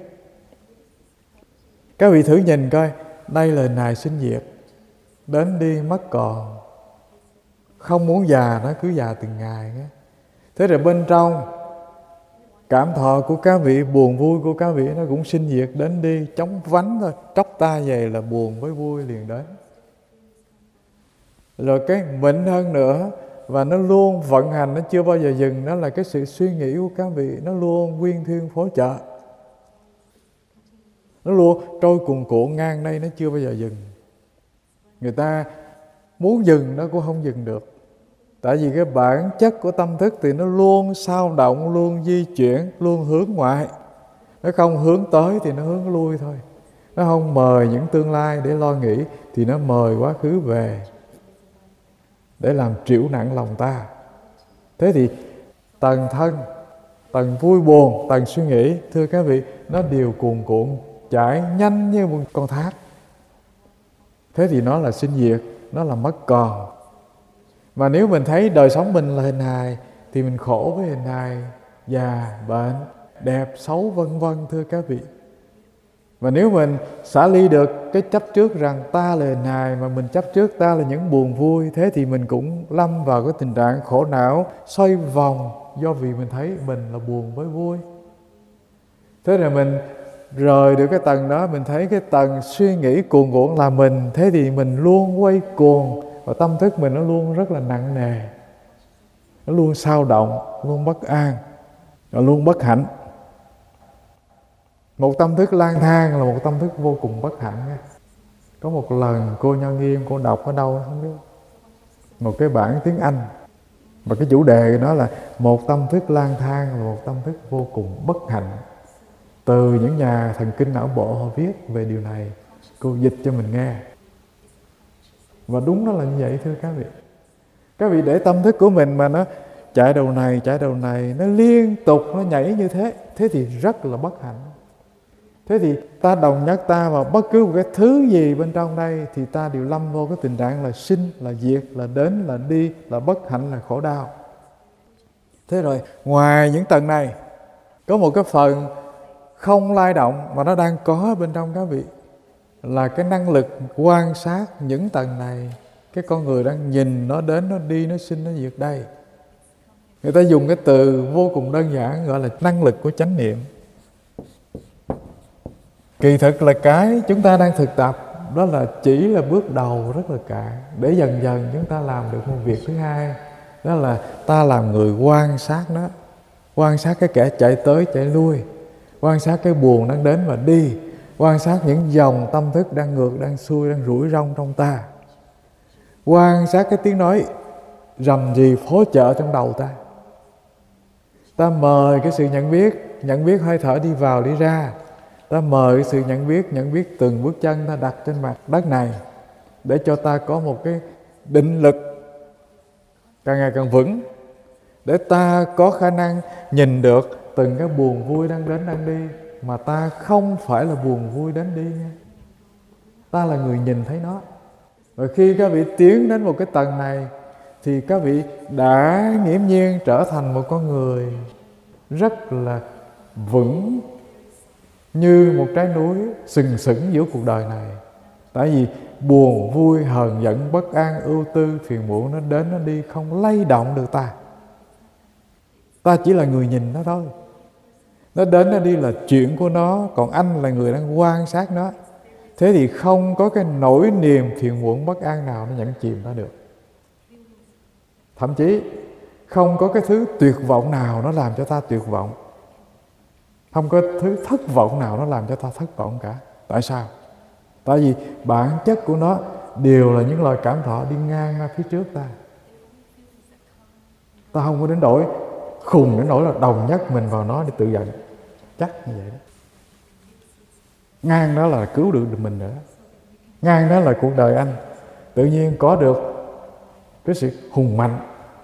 Các vị thử nhìn coi, đây là nài sinh diệt, đến đi mất còn, không muốn già nó cứ già từng ngày. Thế rồi bên trong cảm thọ của các vị, buồn vui của các vị nó cũng sinh diệt đến đi, chóng vánh thôi. Tróc ta về là buồn với vui liền đến. Rồi cái mịn hơn nữa, và nó luôn vận hành, nó chưa bao giờ dừng, đó là cái sự suy nghĩ của các vị. Nó luôn nguyên thuyên phối trợ, nó luôn trôi cuồn cuộn ngang đây, nó chưa bao giờ dừng. Người ta muốn dừng nó cũng không dừng được. Tại vì cái bản chất của tâm thức thì nó luôn xao động, luôn di chuyển, luôn hướng ngoại. Nó không hướng tới thì nó hướng lui thôi. Nó không mời những tương lai để lo nghĩ, thì nó mời quá khứ về để làm trĩu nặng lòng ta. Thế thì tầng thân, tầng vui buồn, tầng suy nghĩ, thưa các vị, nó đều cuồn cuộn chảy nhanh như một con thác. Thế thì nó là sinh diệt, nó là mất còn. Mà nếu mình thấy đời sống mình là hình hài thì mình khổ với hình hài, già, bệnh, đẹp, xấu vân vân, thưa các vị. Và nếu mình xả ly được cái chấp trước rằng ta là hình hài, mà mình chấp trước ta là những buồn vui, thế thì mình cũng lâm vào cái tình trạng khổ não, xoay vòng, do vì mình thấy mình là buồn với vui. Thế rồi mình rời được cái tầng đó, mình thấy cái tầng suy nghĩ cuồn cuộn là mình, thế thì mình luôn quay cuồng, và tâm thức mình nó luôn rất là nặng nề, nó luôn xao động, luôn bất an, và luôn bất hạnh. Một tâm thức lang thang là một tâm thức vô cùng bất hạnh. Có một lần cô Nho Nghiêm, cô đọc ở đâu không biết, một cái bản tiếng Anh, và cái chủ đề đó là một tâm thức lang thang là một tâm thức vô cùng bất hạnh. Từ những nhà thần kinh não bộ họ viết về điều này, cô dịch cho mình nghe. Và đúng nó là như vậy, thưa các vị. Các vị để tâm thức của mình mà nó chạy đầu này, nó liên tục nó nhảy như thế, thế thì rất là bất hạnh. Thế thì ta đồng nhất ta vào bất cứ một cái thứ gì bên trong đây thì ta đều lâm vô cái tình trạng là sinh, là diệt, là đến, là đi, là bất hạnh, là khổ đau. Thế rồi ngoài những tầng này, có một cái phần không lay động mà nó đang có bên trong các vị, là cái năng lực quan sát những tầng này. Cái con người đang nhìn nó đến, nó đi, nó sinh, nó diệt đây. Người ta dùng cái từ vô cùng đơn giản gọi là năng lực của chánh niệm. Kỳ thực là cái chúng ta đang thực tập, đó là chỉ là bước đầu rất là cạn, để dần dần chúng ta làm được một việc thứ hai, đó là ta làm người quan sát nó, quan sát cái kẻ chạy tới chạy lui, quan sát cái buồn đang đến và đi, quan sát những dòng tâm thức đang ngược, đang xuôi, đang rủi rong trong ta, quan sát cái tiếng nói rầm rì phối trợ trong đầu ta. Ta mời cái sự nhận biết hơi thở đi vào đi ra. Ta mời cái sự nhận biết từng bước chân ta đặt trên mặt đất này, để cho ta có một cái định lực càng ngày càng vững, để ta có khả năng nhìn được từng cái buồn vui đang đến đang đi, mà ta không phải là buồn vui đến đi nha. Ta là người nhìn thấy nó. Và khi các vị tiến đến một cái tầng này thì các vị đã nghiễm nhiên trở thành một con người rất là vững, như một trái núi sừng sững giữa cuộc đời này. Tại vì buồn, vui, hờn giận, bất an, ưu tư, phiền muộn nó đến nó đi, không lay động được ta. Ta chỉ là người nhìn nó thôi. Nó đến nó đi là chuyện của nó, còn anh là người đang quan sát nó. Thế thì không có cái nỗi niềm phiền muộn bất an nào nó nhẫn chìm ta được. Thậm chí không có cái thứ tuyệt vọng nào nó làm cho ta tuyệt vọng. Không có thứ thất vọng nào nó làm cho ta thất vọng cả. Tại sao? Tại vì bản chất của nó đều là những lời cảm thọ đi ngang ra phía trước ta. Ta không có đến nỗi khùng đến nỗi là đồng nhất mình vào nó để tự giận. Chắc như vậy đó. Ngang đó là cứu được mình nữa. Ngang đó là cuộc đời anh tự nhiên có được cái sự hùng mạnh.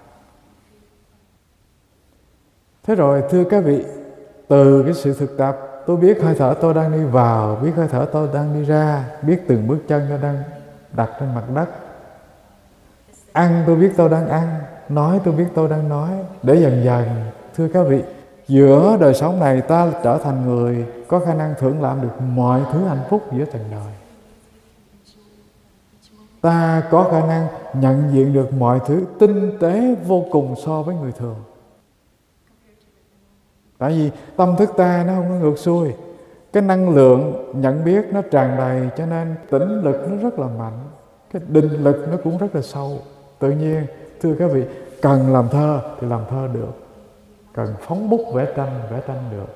Thế rồi thưa các vị, từ cái sự thực tập, tôi biết hơi thở tôi đang đi vào, biết hơi thở tôi đang đi ra, biết từng bước chân tôi đang đặt trên mặt đất. Ăn tôi biết tôi đang ăn, nói tôi biết tôi đang nói. Để dần dần, thưa các vị, giữa đời sống này ta trở thành người có khả năng thưởng lãm được mọi thứ hạnh phúc giữa trần đời. Ta có khả năng nhận diện được mọi thứ tinh tế vô cùng so với người thường. Tại vì tâm thức ta nó không có ngược xuôi. Cái năng lượng nhận biết nó tràn đầy, cho nên tĩnh lực nó rất là mạnh. Cái định lực nó cũng rất là sâu. Tự nhiên, thưa các vị, cần làm thơ thì làm thơ được. Cần phóng bút vẽ tranh được.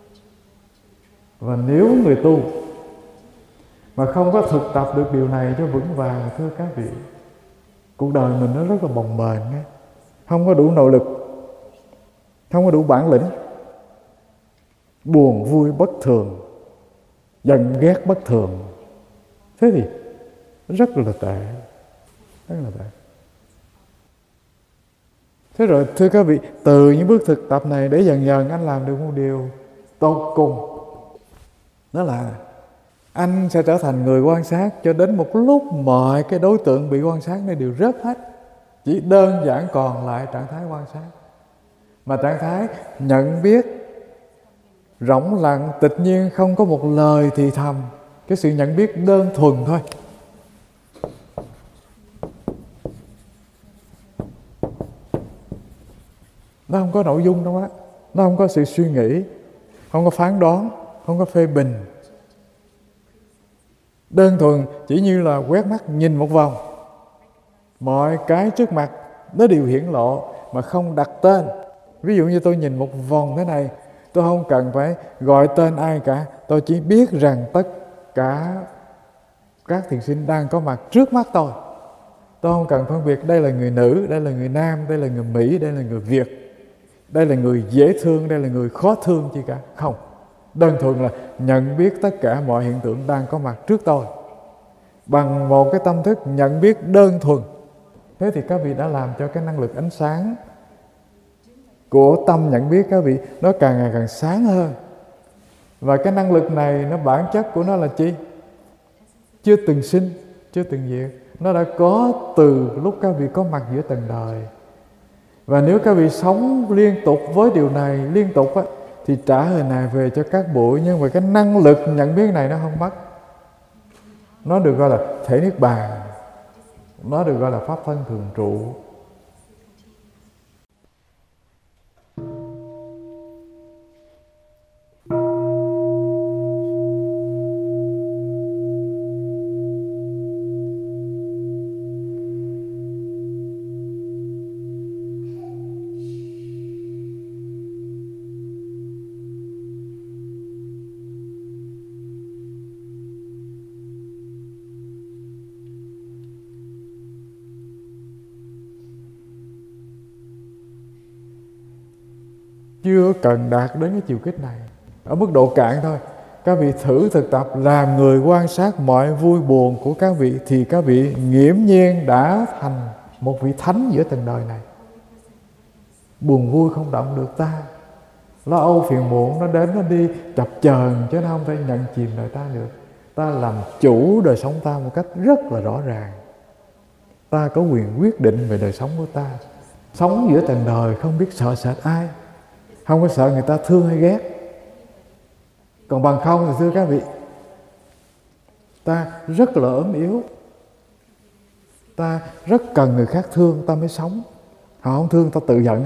Và nếu người tu mà không có thực tập được điều này cho vững vàng, thưa các vị, cuộc đời mình nó rất là bồng bềnh, không có đủ nội lực, không có đủ bản lĩnh, buồn vui bất thường, giận ghét bất thường. Thế thì rất là tệ, rất là tệ. Thế rồi thưa các vị, từ những bước thực tập này để dần dần anh làm được một điều tốt cùng. Đó là anh sẽ trở thành người quan sát cho đến một lúc mọi cái đối tượng bị quan sát này đều rớt hết. Chỉ đơn giản còn lại trạng thái quan sát. Mà trạng thái nhận biết rỗng lặng, tịch nhiên, không có một lời thì thầm. Cái sự nhận biết đơn thuần thôi. Nó không có nội dung đâu á. Nó không có sự suy nghĩ, không có phán đoán, không có phê bình. Đơn thuần chỉ như là quét mắt nhìn một vòng, mọi cái trước mặt nó đều hiển lộ mà không đặt tên. Ví dụ như tôi nhìn một vòng thế này, tôi không cần phải gọi tên ai cả. Tôi chỉ biết rằng tất cả các thiền sinh đang có mặt trước mắt tôi. Tôi không cần phân biệt đây là người nữ, đây là người nam, đây là người Mỹ, đây là người Việt, đây là người dễ thương, đây là người khó thương chi cả. Không. Đơn thuần là nhận biết tất cả mọi hiện tượng đang có mặt trước tôi bằng một cái tâm thức nhận biết đơn thuần. Thế thì các vị đã làm cho cái năng lực ánh sáng của tâm nhận biết các vị nó càng ngày càng sáng hơn. Và cái năng lực này nó bản chất của nó là chi? Chưa từng sinh, chưa từng diệt. Nó đã có từ lúc các vị có mặt giữa tầng đời. Và nếu các vị sống liên tục với điều này, liên tục á, thì trả hình này về cho các bụi. Nhưng mà cái năng lực nhận biết này nó không mất. Nó được gọi là thể niết bàn, nó được gọi là pháp thân thường trụ. Chưa cần đạt đến cái chiều kích này, ở mức độ cạn thôi. Các vị thử thực tập làm người quan sát mọi vui buồn của các vị, thì các vị nghiễm nhiên đã thành một vị thánh giữa tầng đời này. Buồn vui không động được ta, lo âu phiền muộn nó đến nó đi chập chờn, chứ nó không thể nhận chìm đời ta được. Ta làm chủ đời sống ta một cách rất là rõ ràng. Ta có quyền quyết định về đời sống của ta. Sống giữa tầng đời không biết sợ sệt ai, không có sợ người ta thương hay ghét. Còn bằng không thì thưa các vị, ta rất là ốm yếu, ta rất cần người khác thương ta mới sống. Họ không thương ta tự giận.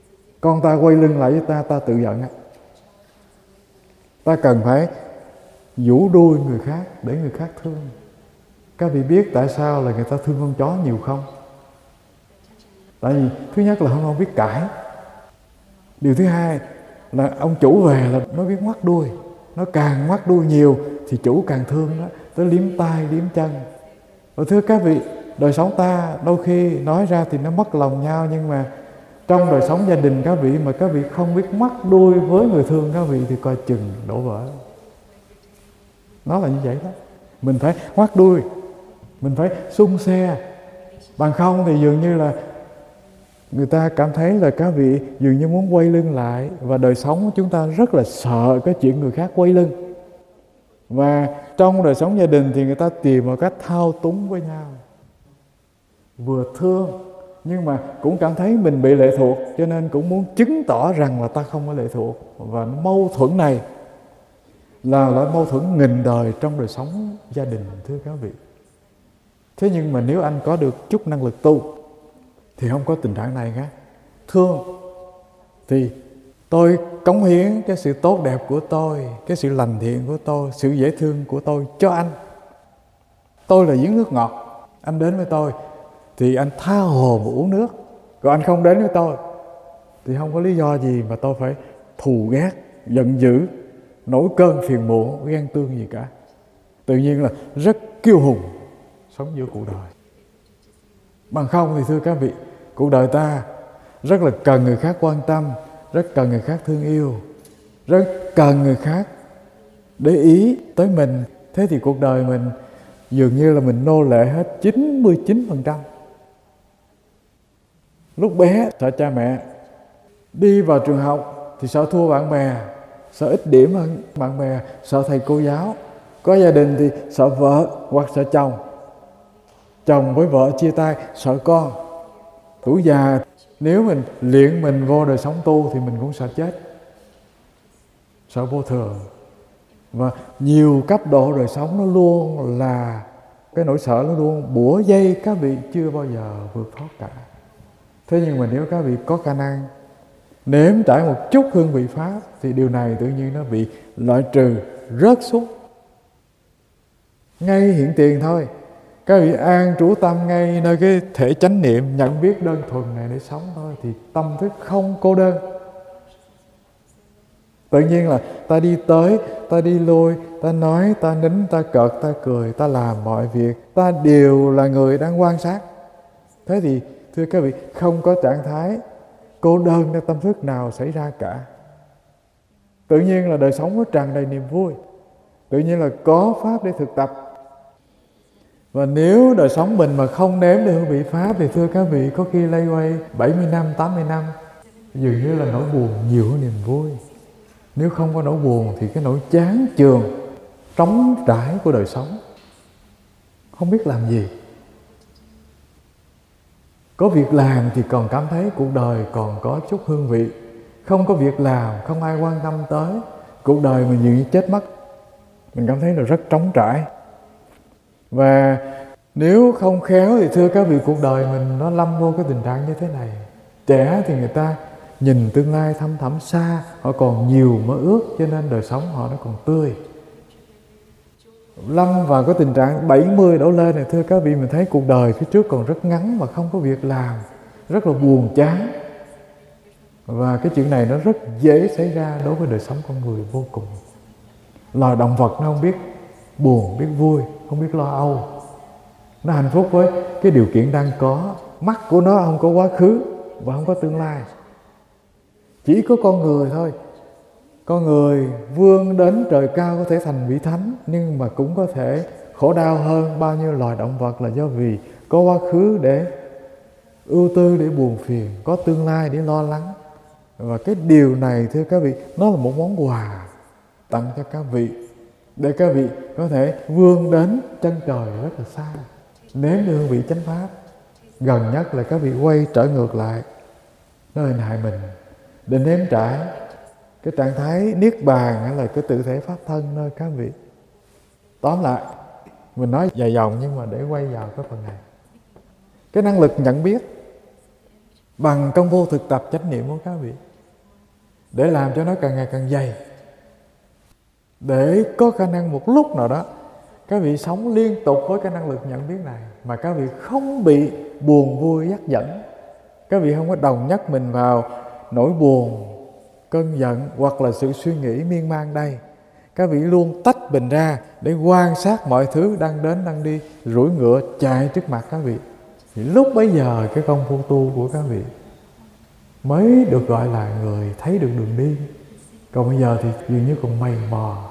Con ta quay lưng lại với ta, ta tự giận. Ta cần phải vũ đuôi người khác để người khác thương. Các vị biết tại sao là người ta thương con chó nhiều không? Tại vì thứ nhất là không biết cãi. Điều thứ hai là ông chủ về là nó biết ngoắt đuôi. Nó càng ngoắt đuôi nhiều thì chủ càng thương đó, tới liếm tai, liếm chân. Và thưa các vị, đời sống ta đôi khi nói ra thì nó mất lòng nhau, nhưng mà trong đời sống gia đình các vị mà các vị không biết ngoắt đuôi với người thương các vị thì coi chừng đổ vỡ. Nó là như vậy đó. Mình phải ngoắt đuôi, mình phải xung xe. Bằng không thì dường như là người ta cảm thấy là các vị dường như muốn quay lưng lại. Và đời sống của chúng ta rất là sợ cái chuyện người khác quay lưng. Và trong đời sống gia đình thì người ta tìm một cách thao túng với nhau. Vừa thương nhưng mà cũng cảm thấy mình bị lệ thuộc, cho nên cũng muốn chứng tỏ rằng là ta không có lệ thuộc. Và mâu thuẫn này là mâu thuẫn nghìn đời trong đời sống gia đình, thưa các vị. Thế nhưng mà nếu anh có được chút năng lực tu thì không có tình trạng này cả. Thương thì tôi cống hiến cái sự tốt đẹp của tôi, cái sự lành thiện của tôi, sự dễ thương của tôi cho anh. Tôi là giếng nước ngọt, anh đến với tôi thì anh tha hồ mà uống nước. Còn anh không đến với tôi thì không có lý do gì mà tôi phải thù ghét, giận dữ, nổi cơn phiền muộn, ghen tương gì cả. Tự nhiên là rất kiêu hùng sống giữa cuộc đời. Bằng không thì thưa các vị, cuộc đời ta rất là cần người khác quan tâm, rất cần người khác thương yêu, rất cần người khác để ý tới mình. Thế thì cuộc đời mình dường như là mình nô lệ hết 99%. Lúc bé sợ cha mẹ, đi vào trường học thì sợ thua bạn bè, sợ ít điểm hơn bạn bè, sợ thầy cô giáo. Có gia đình thì sợ vợ hoặc sợ chồng. Chồng với vợ chia tay, sợ con. Tuổi già nếu mình luyện mình vô đời sống tu thì mình cũng sợ chết, sợ vô thường. Và nhiều cấp độ đời sống nó luôn là cái nỗi sợ, nó luôn bủa dây các vị chưa bao giờ vượt thoát cả. Thế nhưng mà nếu các vị có khả năng nếm trải một chút hương vị Pháp thì điều này tự nhiên nó bị loại trừ, rớt xuống ngay hiện tiền thôi. Các vị an trú tâm ngay nơi cái thể chánh niệm nhận biết đơn thuần này để sống thôi, thì tâm thức không cô đơn. Tự nhiên là ta đi tới, ta đi lui, ta nói, ta nín, ta cợt, ta cười, ta làm mọi việc, ta đều là người đang quan sát. Thế thì thưa các vị, không có trạng thái cô đơn trong tâm thức nào xảy ra cả. Tự nhiên là đời sống nó tràn đầy niềm vui. Tự nhiên là có Pháp để thực tập. Và nếu đời sống mình mà không nếm được hương vị Pháp thì thưa các vị, có khi lây quay 70 năm, 80 năm, dường như là nỗi buồn nhiều hơn niềm vui. Nếu không có nỗi buồn thì cái nỗi chán chường, trống trải của đời sống, không biết làm gì. Có việc làm thì còn cảm thấy cuộc đời còn có chút hương vị. Không có việc làm, không ai quan tâm tới, cuộc đời mình dường như chết mất. Mình cảm thấy là rất trống trải. Và nếu không khéo thì thưa các vị, cuộc đời mình nó lâm vô cái tình trạng như thế này. Trẻ thì người ta nhìn tương lai thăm thẳm xa, họ còn nhiều mơ ước, cho nên đời sống họ nó còn tươi. Lâm vào cái tình trạng 70 đổ lên này, thưa các vị, mình thấy cuộc đời phía trước còn rất ngắn mà không có việc làm, rất là buồn chán. Và cái chuyện này nó rất dễ xảy ra đối với đời sống con người vô cùng. Loài động vật nó không biết buồn, biết vui, không biết lo âu. Nó hạnh phúc với cái điều kiện đang có. Mắt của nó không có quá khứ và không có tương lai. Chỉ có con người thôi. Con người vươn đến trời cao có thể thành vị thánh, nhưng mà cũng có thể khổ đau hơn bao nhiêu loài động vật, là do vì có quá khứ để ưu tư, để buồn phiền, có tương lai để lo lắng. Và cái điều này thưa các vị, nó là một món quà tặng cho các vị, để các vị có thể vươn đến chân trời rất là xa, nếm được hương vị chánh pháp. Gần nhất là các vị quay trở ngược lại nơi hại mình để nếm trải cái trạng thái niết bàn hay là cái tự thể pháp thân nơi các vị. Tóm lại, mình nói dài dòng nhưng mà để quay vào cái phần này. Cái năng lực nhận biết bằng công phu thực tập chánh niệm của các vị, để làm cho nó càng ngày càng dày, để có khả năng một lúc nào đó các vị sống liên tục với cái năng lực nhận biết này, mà các vị không bị buồn vui dắt dẫn. Các vị không có đồng nhất mình vào nỗi buồn, cơn giận hoặc là sự suy nghĩ miên man đây. Các vị luôn tách mình ra để quan sát mọi thứ đang đến đang đi, rủi ngựa chạy trước mặt các vị. Thì lúc bấy giờ cái công phu tu của các vị mới được gọi là người thấy được đường đi. Còn bây giờ thì dường như còn mày mò,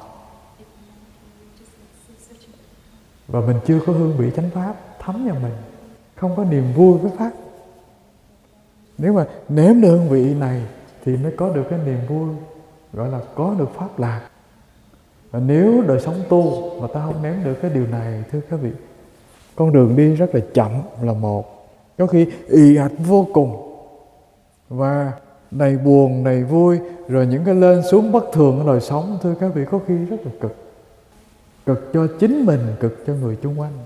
và mình chưa có hương vị chánh pháp thấm vào mình, không có niềm vui với pháp. Nếu mà nếm được hương vị này thì mới có được cái niềm vui, gọi là có được pháp lạc. Và nếu đời sống tu mà ta không nếm được cái điều này, thưa các vị, con đường đi rất là chậm là một, có khi ì ạch vô cùng, và đầy buồn, đầy vui, rồi những cái lên xuống bất thường ở đời sống, thưa các vị, có khi rất là cực. Cực cho chính mình, cực cho người chung quanh.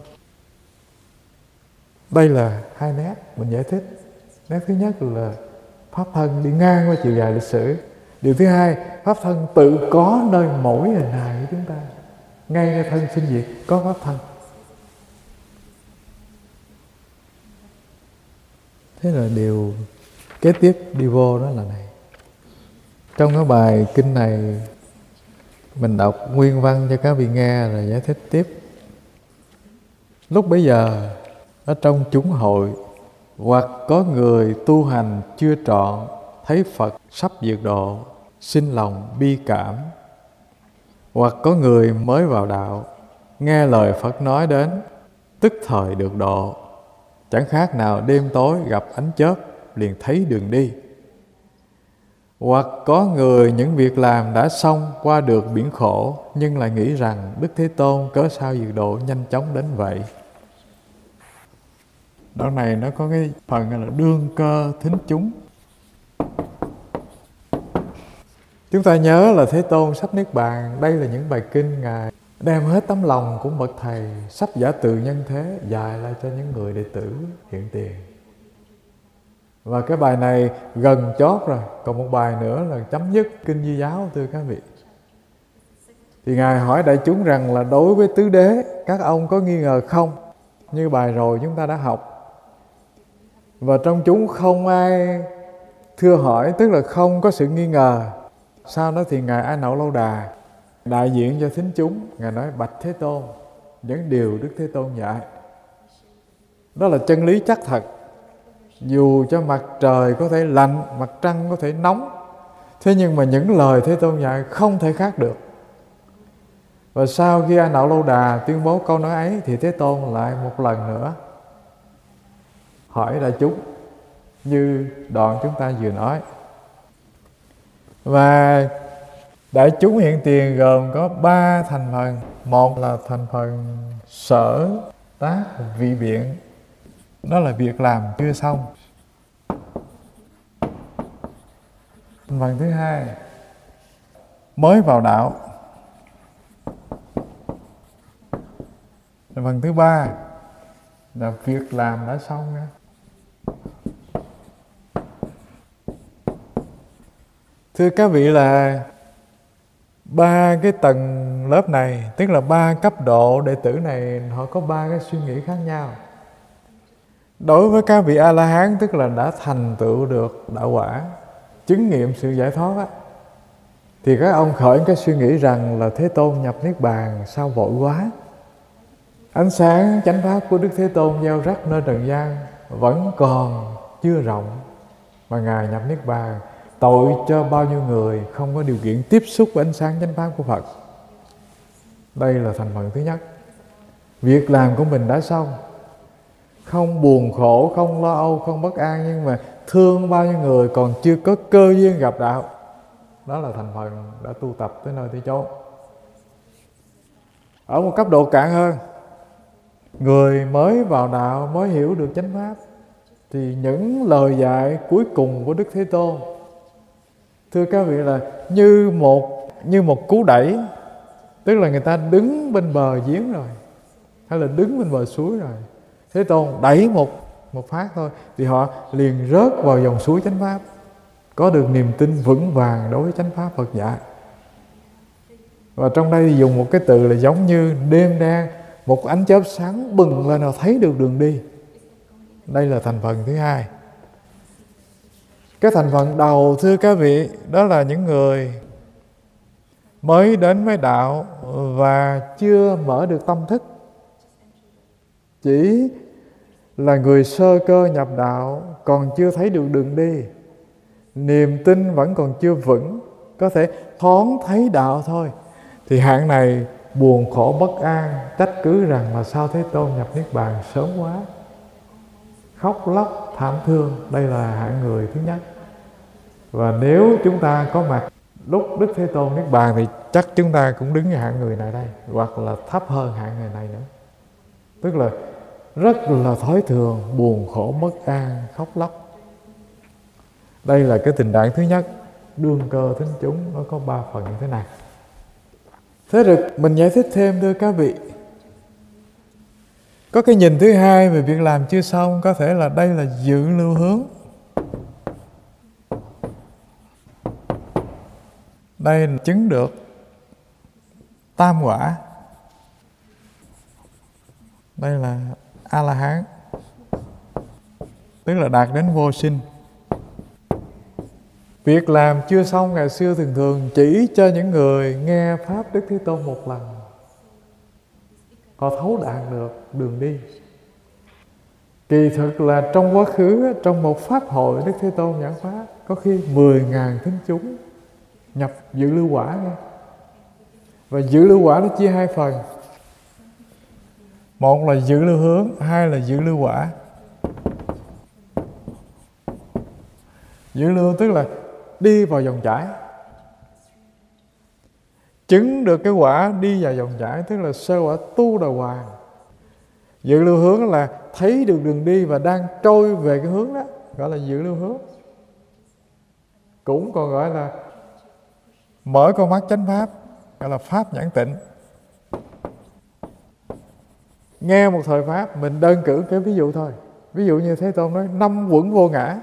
Đây là hai nét mình giải thích. Nét thứ nhất là pháp thân đi ngang qua chiều dài lịch sử. Điều thứ hai, pháp thân tự có nơi mỗi hình hài của chúng ta. Ngay nơi thân sinh diệt có pháp thân. Thế là điều kế tiếp đi vô đó là này. Trong cái bài kinh này mình đọc nguyên văn cho các vị nghe rồi giải thích tiếp. Lúc bấy giờ ở trong chúng hội, hoặc có người tu hành chưa trọn, thấy Phật sắp diệt độ, sinh lòng bi cảm. Hoặc có người mới vào đạo, nghe lời Phật nói đến, tức thời được độ, chẳng khác nào đêm tối gặp ánh chớp liền thấy đường đi. Hoặc có người những việc làm đã xong qua được biển khổ, nhưng lại nghĩ rằng Đức Thế Tôn cớ sao diệt độ nhanh chóng đến vậy. Đoạn này nó có cái phần là đương cơ thính chúng. Chúng ta nhớ là Thế Tôn sắp niết bàn. Đây là những bài kinh Ngài đem hết tấm lòng của bậc thầy sắp giả từ nhân thế dạy lại cho những người đệ tử hiện tiền. Và cái bài này gần chót rồi, còn một bài nữa là chấm dứt kinh Di Giáo, thưa các vị. Thì Ngài hỏi đại chúng rằng là đối với tứ đế, các ông có nghi ngờ không? Như bài rồi chúng ta đã học. Và trong chúng không ai thưa hỏi, tức là không có sự nghi ngờ. Sau đó thì Ngài A Nậu Lâu Đà đại diện cho thính chúng, Ngài nói: bạch Thế Tôn, những điều Đức Thế Tôn dạy đó là chân lý chắc thật. Dù cho mặt trời có thể lạnh, mặt trăng có thể nóng, thế nhưng mà những lời Thế Tôn dạy không thể khác được. Và sau khi A Nậu Lâu Đà tuyên bố câu nói ấy, thì Thế Tôn lại một lần nữa hỏi đại chúng như đoạn chúng ta vừa nói. Và đại chúng hiện tiền gồm có 3 thành phần. Một là thành phần sở tác vị biện, đó là việc làm chưa xong. Thành phần thứ hai, mới vào đạo. Thành phần thứ ba là việc làm đã xong nha. Thưa các vị, là 3 cái tầng lớp này, tức là 3 cấp độ đệ tử này, họ có 3 cái suy nghĩ khác nhau. Đối với các vị A-la-hán, tức là đã thành tựu được đạo quả, chứng nghiệm sự giải thoát á, thì các ông khởi cái suy nghĩ rằng là Thế Tôn nhập Niết Bàn sao vội quá. Ánh sáng chánh pháp của Đức Thế Tôn gieo rắc nơi trần gian vẫn còn chưa rộng, mà Ngài nhập Niết Bàn tội cho bao nhiêu người không có điều kiện tiếp xúc với ánh sáng chánh pháp của Phật. Đây là thành phần thứ nhất. Việc làm của mình đã xong, không buồn khổ, không lo âu, không bất an, nhưng mà thương bao nhiêu người còn chưa có cơ duyên gặp đạo. Đó là thành phần đã tu tập tới nơi tới chốn. Ở một cấp độ cạn hơn, người mới vào đạo, mới hiểu được chánh pháp, thì những lời dạy cuối cùng của Đức Thế Tôn, thưa các vị, là như một cú đẩy. Tức là người ta đứng bên bờ giếng rồi, hay là đứng bên bờ suối rồi, Thế Tôn đẩy một phát thôi thì họ liền rớt vào dòng suối chánh pháp, có được niềm tin vững vàng đối với chánh pháp Phật dạy. Và trong đây thì dùng một cái từ là giống như đêm đen, một ánh chớp sáng bừng lên là thấy được đường đi. Đây là thành phần thứ hai. Cái thành phần đầu, thưa các vị, đó là những người mới đến với đạo và chưa mở được tâm thức, chỉ là người sơ cơ nhập đạo, còn chưa thấy được đường đi, niềm tin vẫn còn chưa vững, có thể thoáng thấy đạo thôi, thì hạng này buồn khổ bất an, trách cứ rằng là sao Thế Tôn nhập Niết Bàn sớm quá, khóc lóc thảm thương. Đây là hạng người thứ nhất. Và nếu chúng ta có mặt lúc Đức Thế Tôn Niết Bàn thì chắc chúng ta cũng đứng ở hạng người này đây, hoặc là thấp hơn hạng người này nữa. Tức là rất là thói thường, buồn khổ bất an, khóc lóc. Đây là cái tình trạng thứ nhất, đương cơ thính chúng, nó có 3 phần như thế này. Thế rồi mình giải thích thêm thưa các vị. Có cái nhìn thứ hai về việc làm chưa xong, có thể là đây là dự lưu hướng. Đây là chứng được tam quả. Đây là A-la-hán, tức là đạt đến vô sinh. Việc làm chưa xong ngày xưa thường thường chỉ cho những người nghe Pháp Đức Thế Tôn một lần, họ thấu đạt được đường đi. Kỳ thực là trong quá khứ, trong một Pháp hội Đức Thế Tôn giảng Pháp, có khi 10.000 thính chúng nhập dự lưu quả nghe. Và dự lưu quả nó chia 2 phần. Một là dự lưu hướng, hai là dự lưu quả. Dự lưu tức là đi vào dòng chảy, chứng được cái quả đi vào dòng chảy, tức là sơ quả tu đà hoàng. Dự lưu hướng là thấy được đường đi và đang trôi về cái hướng đó, gọi là dự lưu hướng. Cũng còn gọi là mở con mắt chánh pháp, gọi là pháp nhãn tịnh. Nghe một thời pháp, mình đơn cử cái ví dụ thôi. Ví dụ như Thế Tôn nói 5 quẩn vô ngã.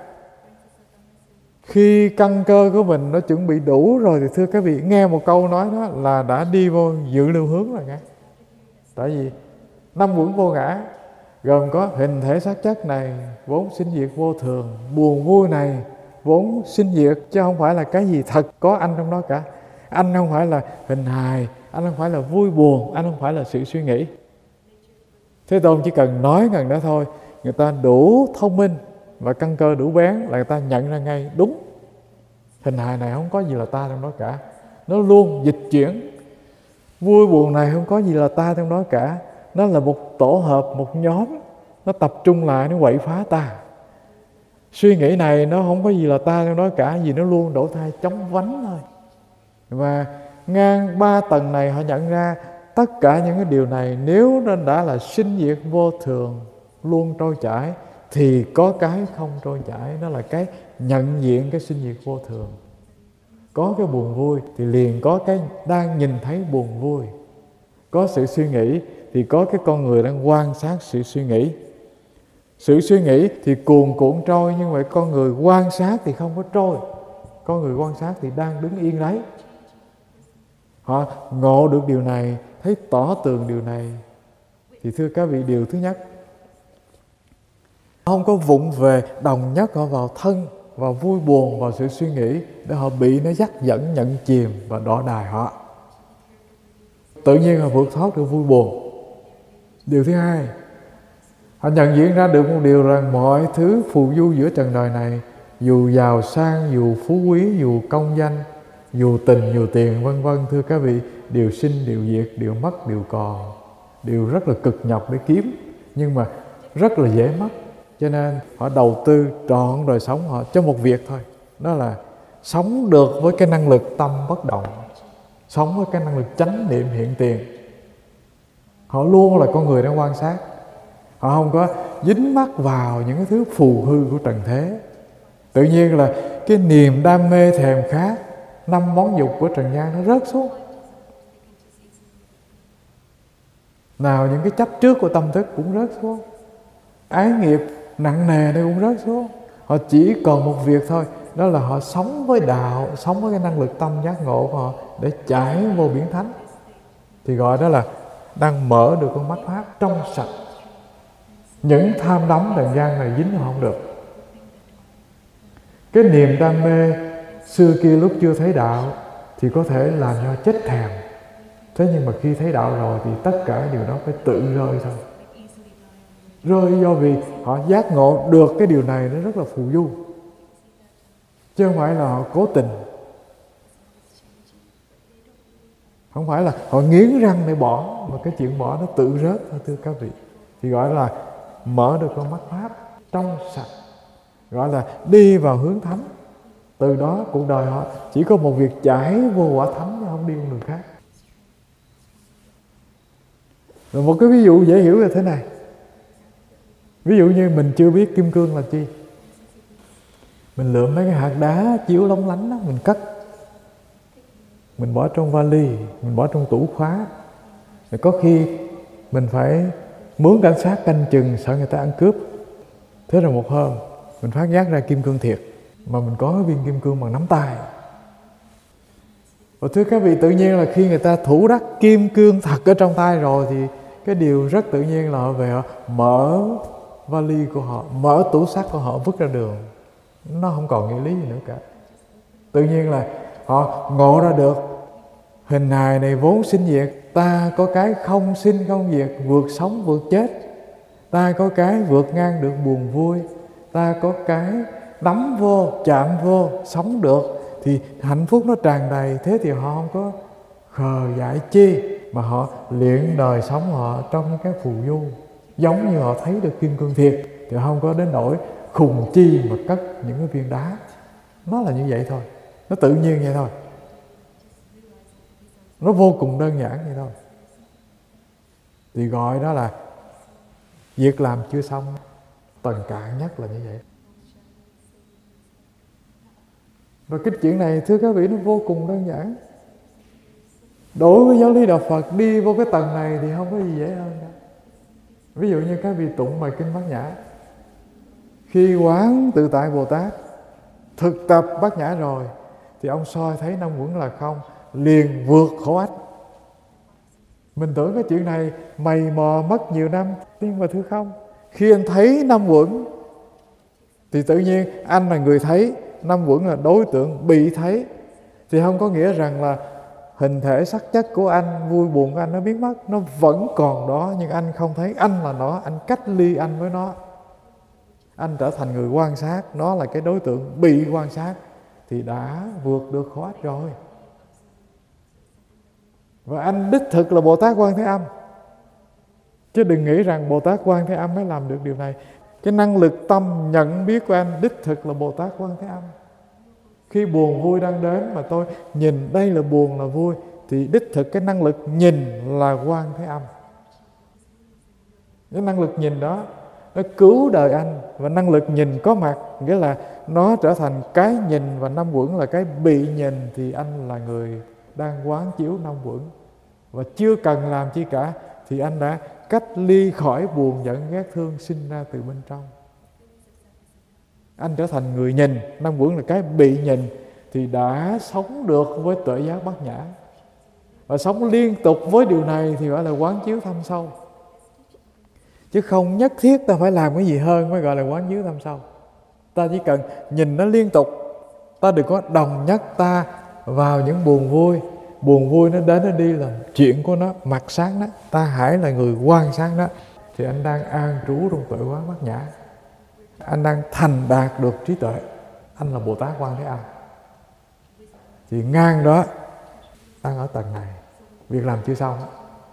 Khi căn cơ của mình nó chuẩn bị đủ rồi thì thưa các vị, nghe một câu nói đó là đã đi vô dự lưu hướng rồi nghe. Tại vì 5 quẩn vô ngã gồm có hình thể sắc chất này vốn sinh diệt vô thường, buồn vui này vốn sinh diệt, chứ không phải là cái gì thật có anh trong đó cả. Anh không phải là hình hài, anh không phải là vui buồn, anh không phải là sự suy nghĩ. Thế Tôn chỉ cần nói gần đó thôi, người ta đủ thông minh và căn cơ đủ bén là người ta nhận ra ngay, đúng, hình hài này không có gì là ta trong đó cả, nó luôn dịch chuyển. Vui buồn này không có gì là ta trong đó cả, nó là một tổ hợp, một nhóm, nó tập trung lại, nó quậy phá ta. Suy nghĩ này nó không có gì là ta trong đó cả, vì nó luôn đổ thai chống vánh thôi. Và ngang 3 tầng này họ nhận ra tất cả những cái điều này nếu nó đã là sinh diệt vô thường, luôn trôi chảy, thì có cái không trôi chảy, đó là cái nhận diện cái sinh diệt vô thường. Có cái buồn vui thì liền có cái đang nhìn thấy buồn vui. Có sự suy nghĩ thì có cái con người đang quan sát sự suy nghĩ. Sự suy nghĩ thì cuồn cuộn trôi, nhưng mà con người quan sát thì không có trôi. Con người quan sát thì đang đứng yên đấy. Họ ngộ được điều này, thấy tỏ tường điều này, thì thưa các vị, điều thứ nhất, không có vụng về đồng nhất họ vào thân, vào vui buồn, vào sự suy nghĩ để họ bị nó dắt dẫn, nhận chìm và đọa đài họ. Tự nhiên họ vượt thoát được vui buồn. Điều thứ hai, họ nhận diện ra được một điều rằng mọi thứ phù du giữa trần đời này, dù giàu sang, dù phú quý, dù công danh, dù tình, dù tiền, vân vân, thưa các vị, đều sinh, đều diệt, đều mất, đều còn, đều rất là cực nhọc để kiếm, nhưng mà rất là dễ mất. Cho nên họ đầu tư trọn đời sống họ cho một việc thôi, đó là sống được với cái năng lực tâm bất động, sống với cái năng lực chánh niệm hiện tiền. Họ luôn là con người đang quan sát, họ không có dính mắc vào những cái thứ phù hư của trần thế. Tự nhiên là cái niềm đam mê thèm khát, 5 món dục của trần gian nó rớt xuống. Nào những cái chấp trước của tâm thức cũng rớt xuống. Ái nghiệp nặng nề nó cũng rớt xuống. Họ chỉ còn một việc thôi, đó là họ sống với đạo, sống với cái năng lực tâm giác ngộ của họ để chảy vô biển thánh. thì gọi đó là đang mở được con mắt pháp trong sạch. Những tham đắm trần gian này dính không được. Cái niềm đam mê xưa kia lúc chưa thấy đạo thì có thể làm cho chết thèm. Thế nhưng mà khi thấy đạo rồi thì tất cả điều đó phải tự rơi thôi. Rơi do vì họ giác ngộ được cái điều này nó rất là phù du, chứ không phải là họ cố tình. Không phải là họ nghiến răng để bỏ, mà cái chuyện bỏ nó tự rớt thôi thưa các vị. Thì gọi là mở được con mắt pháp trong sạch, gọi là đi vào hướng thánh. Từ đó cuộc đời họ chỉ có một việc chảy vô quả thánh chứ không đi con đường khác. Rồi một cái ví dụ dễ hiểu là thế này. Ví dụ như mình chưa biết kim cương là chi, mình lượm mấy cái hạt đá chiếu lóng lánh đó, mình cất, mình bỏ trong vali, mình bỏ trong tủ khóa. Rồi có khi mình phải mướn cảnh sát canh chừng, sợ người ta ăn cướp. Thế rồi một hôm mình phát giác ra kim cương thiệt, mà mình có cái viên kim cương bằng nắm tay. Và thưa các vị, tự nhiên là khi người ta thủ đắc kim cương thật ở trong tay rồi thì cái điều rất tự nhiên là họ về họ mở vali của họ, mở tủ sắt của họ, vứt ra đường. Nó không còn nghĩa lý gì nữa cả. Tự nhiên là họ ngộ ra được hình hài này vốn sinh diệt. Ta có cái không sinh không diệt, vượt sống vượt chết. Ta có cái vượt ngang được buồn vui. Ta có cái nắm vô, chạm vô, sống được. Thì hạnh phúc nó tràn đầy. Thế thì họ không có khờ dại chi, mà họ luyện đời sống họ trong những cái phù du. Giống như họ thấy được kim cương thiệt thì không có đến nỗi khùng chi mà cất những cái viên đá. Nó là như vậy thôi, nó tự nhiên vậy thôi, nó vô cùng đơn giản vậy thôi. Thì gọi đó là việc làm chưa xong, tầng cạn nhất là như vậy. Và cái chuyện này thưa các vị nó vô cùng đơn giản. Đối với giáo lý Đạo Phật, đi vô cái tầng này thì không có gì dễ hơn cả. Ví dụ như các vị tụng bài kinh Bát Nhã, khi quán tự tại Bồ Tát thực tập Bát Nhã rồi thì ông soi thấy năm uẩn là không, liền vượt khổ ách. Mình tưởng cái chuyện này mày mò mất nhiều năm, nhưng mà thưa không, khi anh thấy năm uẩn thì tự nhiên anh là người thấy, năm uẩn là đối tượng bị thấy. Thì không có nghĩa rằng là hình thể sắc chất của anh, vui buồn của anh nó biến mất. Nó vẫn còn đó, nhưng anh không thấy anh là nó, anh cách ly anh với nó. Anh trở thành người quan sát, nó là cái đối tượng bị quan sát, thì đã vượt được khổ ách rồi. Và anh đích thực là Bồ Tát Quan Thế Âm. Chứ đừng nghĩ rằng Bồ Tát Quan Thế Âm mới làm được điều này. Cái năng lực tâm nhận biết của anh đích thực là Bồ Tát Quan Thế Âm. Khi buồn vui đang đến mà tôi nhìn đây là buồn là vui, thì đích thực cái năng lực nhìn là Quan Thế Âm. Cái năng lực nhìn đó nó cứu đời anh. Và năng lực nhìn có mặt, nghĩa là nó trở thành cái nhìn, và năm uẩn là cái bị nhìn, thì anh là người đang quán chiếu năm uẩn. Và chưa cần làm chi cả thì anh đã cách ly khỏi buồn giận ghét thương sinh ra từ bên trong. Anh trở thành người nhìn, năm uẩn là cái bị nhìn, thì đã sống được với tuệ giác Bát Nhã. Và sống liên tục với điều này thì gọi là quán chiếu thâm sâu. Chứ không nhất thiết ta phải làm cái gì hơn mới gọi là quán chiếu thâm sâu. Ta chỉ cần nhìn nó liên tục. Ta đừng có đồng nhất ta vào những buồn vui. Buồn vui nó đến nó đi là chuyện của nó, mặt sáng đó. Ta hãy là người quan sát đó. Thì anh đang an trú trong tuệ quán Bát Nhã. Anh đang thành đạt được trí tuệ. Anh là Bồ Tát Quan Thế Âm. Thì ngang đó, đang ở tầng này, việc làm chưa xong.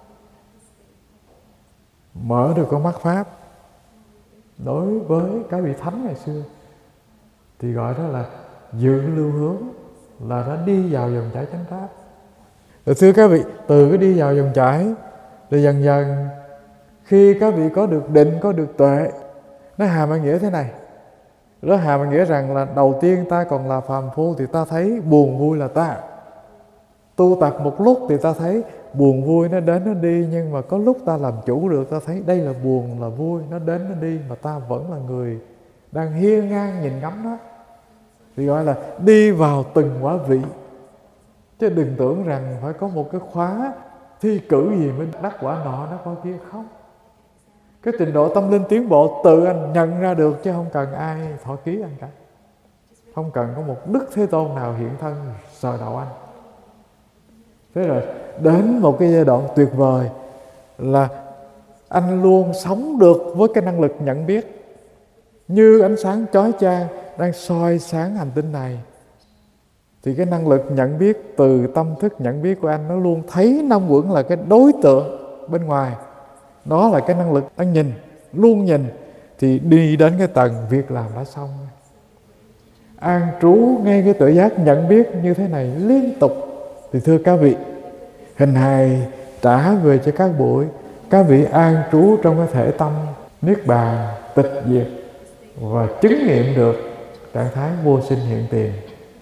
Mở được con mắt Pháp đối với các vị thánh ngày xưa thì gọi đó là dự lưu hướng, là đã đi vào dòng chảy chánh pháp. Rồi thưa các vị, từ cái đi vào dòng chảy thì dần dần khi các vị có được định, có được tuệ, nó hàm ý nghĩa thế này. Nó hàm ý nghĩa rằng là đầu tiên ta còn là phàm phu thì ta thấy buồn vui là ta. Tu tập một lúc thì ta thấy buồn vui nó đến nó đi, nhưng mà có lúc ta làm chủ được, ta thấy đây là buồn là vui, nó đến nó đi, mà ta vẫn là người đang hiên ngang nhìn ngắm nó. Thì gọi là đi vào từng quả vị. Chứ đừng tưởng rằng phải có một cái khóa thi cử gì mới đắc quả nọ đắc quả kia, không. Cái trình độ tâm linh tiến bộ tự anh nhận ra được, chứ không cần ai thọ ký anh cả. Không cần có một Đức Thế Tôn nào hiện thân sờ đầu anh. Thế rồi đến một cái giai đoạn tuyệt vời là anh luôn sống được với cái năng lực nhận biết, như ánh sáng chói chang đang soi sáng hành tinh này. Thì cái năng lực nhận biết từ tâm thức nhận biết của anh, nó luôn thấy năm uẩn là cái đối tượng bên ngoài. Đó là cái năng lực anh nhìn, luôn nhìn. Thì đi đến cái tầng việc làm đã xong, an trú ngay cái tuệ giác nhận biết như thế này liên tục. Thì thưa các vị, hình hài trả về cho các buổi, các vị an trú trong cái thể tâm niết bàn tịch diệt và chứng nghiệm được trạng thái vô sinh hiện tiền.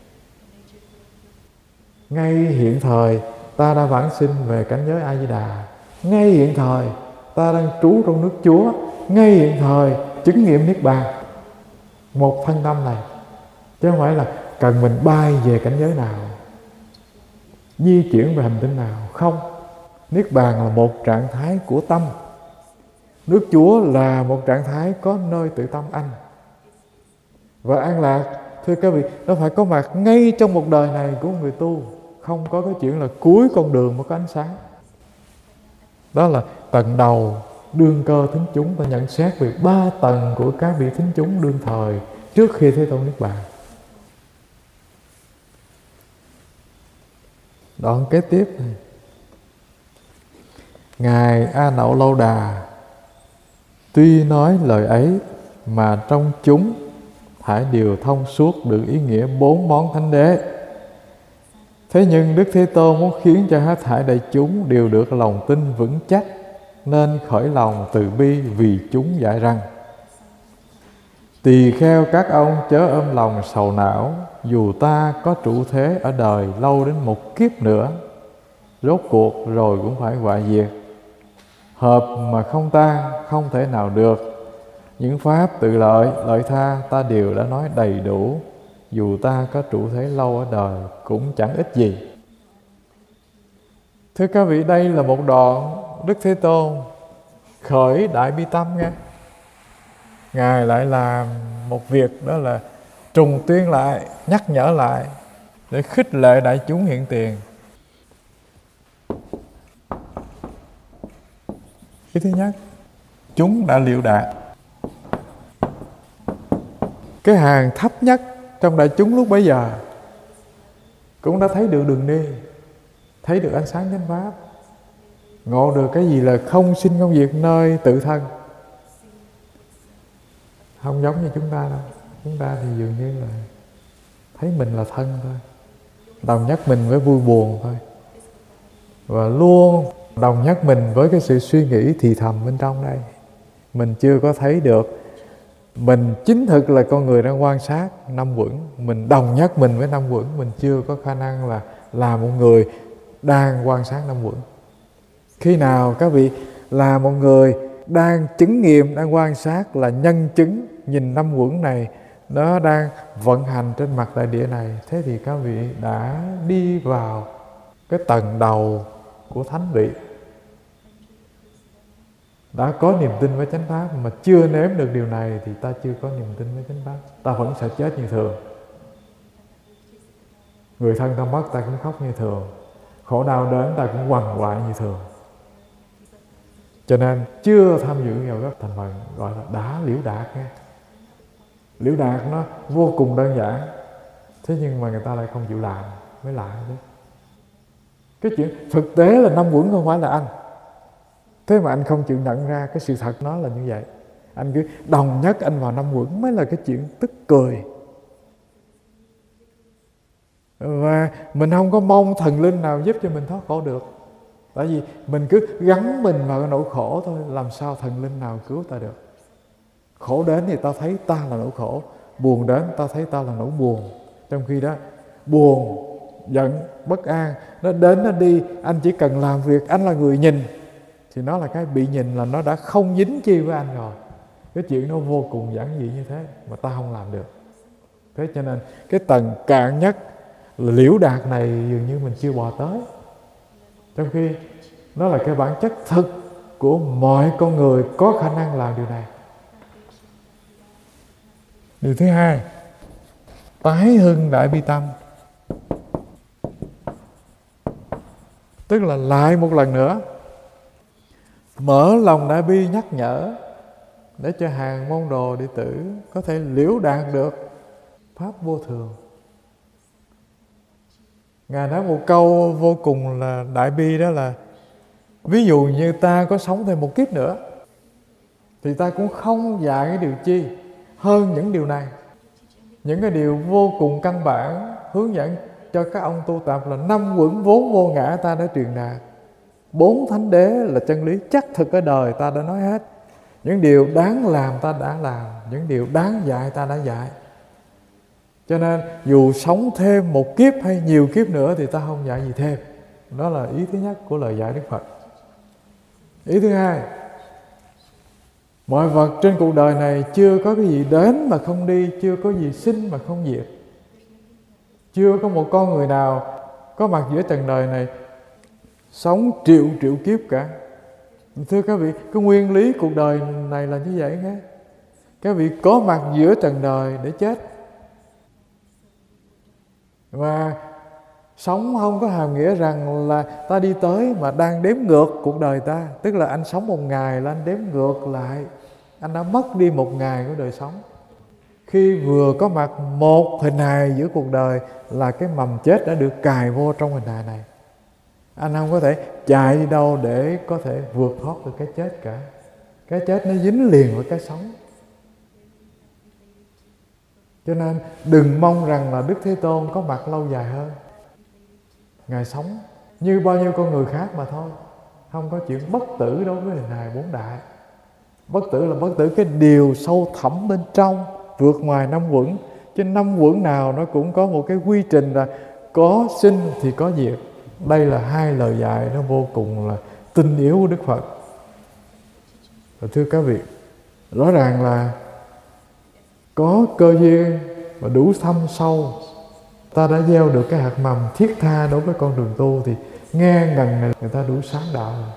Ngay hiện thời ta đã vãng sinh về cảnh giới A Di Đà. Ngay hiện thời ta đang trú trong nước Chúa. Ngay hiện thời chứng nghiệm niết bàn. Một thân tâm này, chứ không phải là cần mình bay về cảnh giới nào, di chuyển về hành tinh nào. Không. Niết bàn là một trạng thái của tâm. Nước Chúa là một trạng thái có nơi tự tâm anh. Và an lạc, thưa các vị, nó phải có mặt ngay trong một đời này của người tu. Không có cái chuyện là cuối con đường mới có ánh sáng. Đó là tầng đầu đương cơ thính chúng. Ta nhận xét về 3 tầng của các vị thính chúng đương thời trước khi Thế Tôn niết bàn. Đoạn kế tiếp này, Ngài A Nậu Lâu Đà tuy nói lời ấy mà trong chúng thải đều thông suốt được ý nghĩa 4 món thánh đế. Thế nhưng Đức Thế Tôn muốn khiến cho hết thảy đại chúng đều được lòng tin vững chắc, nên khởi lòng từ bi vì chúng dạy rằng: tỳ kheo các ông chớ ôm lòng sầu não, dù ta có trụ thế ở đời lâu đến 1 kiếp nữa, rốt cuộc rồi cũng phải hoại diệt. Hợp mà không tan, không thể nào được. Những pháp tự lợi, lợi tha ta đều đã nói đầy đủ, dù ta có trụ thế lâu ở đời cũng chẳng ích gì. Thưa các vị, đây là một đoạn Đức Thế Tôn khởi đại bi tâm nghe. Ngài lại làm một việc, đó là trùng tuyên lại, nhắc nhở lại để khích lệ đại chúng hiện tiền. Cái thứ nhất, chúng đã liệu đạt. Cái hàng thấp nhất trong đại chúng lúc bấy giờ cũng đã thấy được đường đi, thấy được ánh sáng chánh pháp, ngộ được cái gì là không sinh không diệt nơi tự thân. Không giống như chúng ta đâu. Chúng ta thì dường như là thấy mình là thân thôi, đồng nhất mình với vui buồn thôi, và luôn đồng nhất mình với cái sự suy nghĩ thì thầm bên trong đây. Mình chưa có thấy được mình chính thực là con người đang quan sát năm uẩn. Mình đồng nhất mình với năm uẩn. Mình chưa có khả năng là một người đang quan sát năm uẩn. Khi nào các vị là một người đang chứng nghiệm, đang quan sát, là nhân chứng, nhìn năm uẩn này nó đang vận hành trên mặt đại địa này, thế thì các vị đã đi vào cái tầng đầu của thánh vị, đã có niềm tin với chánh pháp. Mà chưa nếm được điều này thì ta chưa có niềm tin với chánh pháp. Ta vẫn sợ chết như thường. Người thân ta mất ta cũng khóc như thường. Khổ đau đến ta cũng quằn quại như thường. Cho nên chưa tham dự vào các thành phần gọi là đã liễu đạt nghe. Liễu đạt nó vô cùng đơn giản, thế nhưng mà người ta lại không chịu làm, mới lạ chứ. Cái chuyện thực tế là năm uẩn không phải là anh, thế mà anh không chịu nhận ra cái sự thật nó là như vậy. Anh cứ đồng nhất anh vào năm uẩn mới là cái chuyện tức cười. Và mình không có mong thần linh nào giúp cho mình thoát khổ được. Tại vì mình cứ gắn mình vào cái nỗi khổ thôi, làm sao thần linh nào cứu ta được. Khổ đến thì ta thấy ta là nỗi khổ, buồn đến ta thấy ta là nỗi buồn. Trong khi đó buồn, giận, bất an nó đến nó đi, anh chỉ cần làm việc, anh là người nhìn thì nó là cái bị nhìn, là nó đã không dính chi với anh rồi. Cái chuyện nó vô cùng giản dị như thế mà ta không làm được. Thế cho nên cái tầng cạn nhất là liễu đạt này dường như mình chưa bò tới. Trong khi Nó là cái bản chất thực của mọi con người có khả năng làm điều này. Điều thứ hai, tái hưng đại bi tâm. Tức là lại một lần nữa mở lòng đại bi nhắc nhở, để cho hàng môn đồ đệ tử có thể liễu đạt được pháp vô thường. Ngài nói một câu vô cùng là đại bi, đó là ví dụ như ta có sống thêm một kiếp nữa thì ta cũng không dạy cái điều chi hơn những điều này. Những cái điều vô cùng căn bản hướng dẫn cho các ông tu tập là 5 uẩn vốn vô ngã ta đã truyền đạt, 4 thánh đế là chân lý chắc thực ở đời ta đã nói hết, những điều đáng làm ta đã làm, những điều đáng dạy ta đã dạy. Cho nên dù sống thêm một kiếp hay nhiều kiếp nữa thì ta không dạy gì thêm. Đó là ý thứ nhất của lời dạy Đức Phật. Ý thứ hai, mọi vật trên cuộc đời này chưa có cái gì đến mà không đi, chưa có gì sinh mà không diệt. Chưa có một con người nào có mặt giữa trần đời này sống triệu triệu kiếp cả. Thưa các vị, cái nguyên lý cuộc đời này là như vậy nghe. Các vị có mặt giữa trần đời để chết. Mà sống không có hàm nghĩa rằng là ta đi tới mà đang đếm ngược cuộc đời ta. Tức là anh sống một ngày là anh đếm ngược lại, anh đã mất đi một ngày của đời sống. Khi vừa có mặt một hình hài giữa cuộc đời là cái mầm chết đã được cài vô trong hình hài này. Anh không có thể chạy đi đâu để có thể vượt thoát được cái chết cả. Cái chết nó dính liền với cái sống. Cho nên đừng mong rằng là Đức Thế Tôn có mặt lâu dài hơn. Ngài sống như bao nhiêu con người khác mà thôi. Không có chuyện bất tử đối với hình hài 4 đại. Bất tử là bất tử cái điều sâu thẳm bên trong, vượt ngoài 5 uẩn. Chứ 5 uẩn nào nó cũng có một cái quy trình là có sinh thì có diệt. Đây là hai lời dạy nó vô cùng là tinh yếu của Đức Phật. Và thưa các vị, rõ ràng là có cơ duyên và đủ thâm sâu, ta đã gieo được cái hạt mầm thiết tha đối với con đường tu, thì nghe ngần này người ta đủ sáng đạo rồi.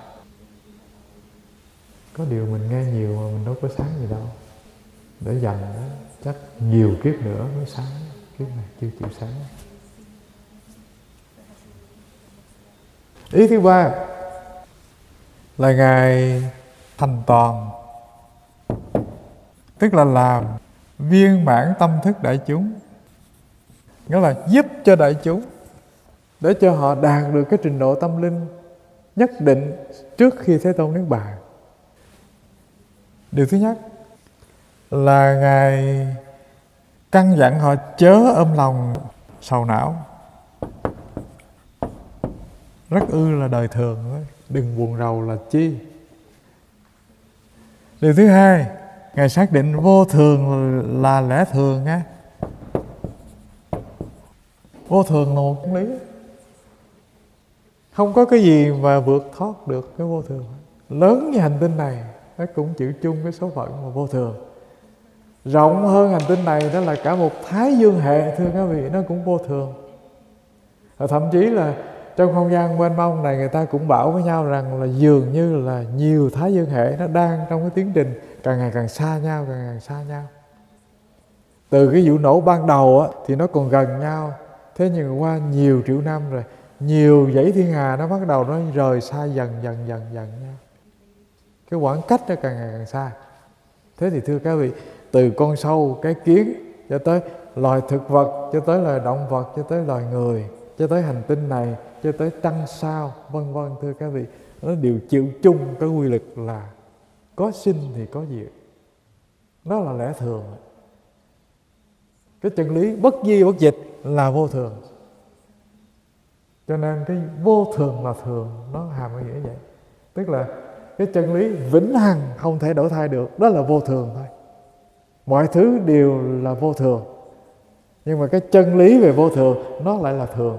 Có điều mình nghe nhiều mà mình đâu có sáng gì đâu. Để dành đó, chắc nhiều kiếp nữa mới sáng. Kiếp này chưa chịu sáng. Ý thứ ba là Ngài thành toàn, tức là làm viên mãn tâm thức đại chúng. Nghĩa là giúp cho đại chúng để cho họ đạt được cái trình độ tâm linh nhất định trước khi Thế Tôn niết bàn. Điều thứ nhất là Ngài căn dặn họ chớ ôm lòng sầu não. Rất ư là đời thường thôi, đừng buồn rầu là chi. Điều thứ hai, Ngài xác định vô thường là lẽ thường á. Vô thường là một chân lý. Không có cái gì mà vượt thoát được cái vô thường. Lớn như hành tinh này, nó cũng chịu chung cái số phận mà vô thường. Rộng hơn hành tinh này, đó là cả một thái dương hệ, thưa các vị, nó cũng vô thường. Và thậm chí là trong không gian mênh mông này, người ta cũng bảo với nhau rằng là dường như là nhiều thái dương hệ nó đang trong cái tiến trình càng ngày càng xa nhau, càng ngày càng xa nhau. Từ cái vụ nổ ban đầu á, thì nó còn gần nhau. Thế nhưng qua nhiều triệu năm rồi, nhiều dãy thiên hà nó bắt đầu nó rời xa dần nhau. Cái khoảng cách nó càng ngày càng xa. Thế thì thưa các vị, từ con sâu, cái kiến, cho tới loài thực vật, cho tới loài động vật, cho tới loài người, cho tới hành tinh này, cho tới trăng sao, vân vân, thưa các vị, nó đều chịu chung cái quy luật là có sinh thì có diệt. Đó là lẽ thường. Cái chân lý bất di bất dịch là vô thường. Cho nên cái vô thường là thường, nó hàm ý nghĩa vậy. Tức là cái chân lý vĩnh hằng không thể đổi thay được, đó là vô thường thôi. Mọi thứ đều là vô thường. Nhưng mà cái chân lý về vô thường nó lại là thường.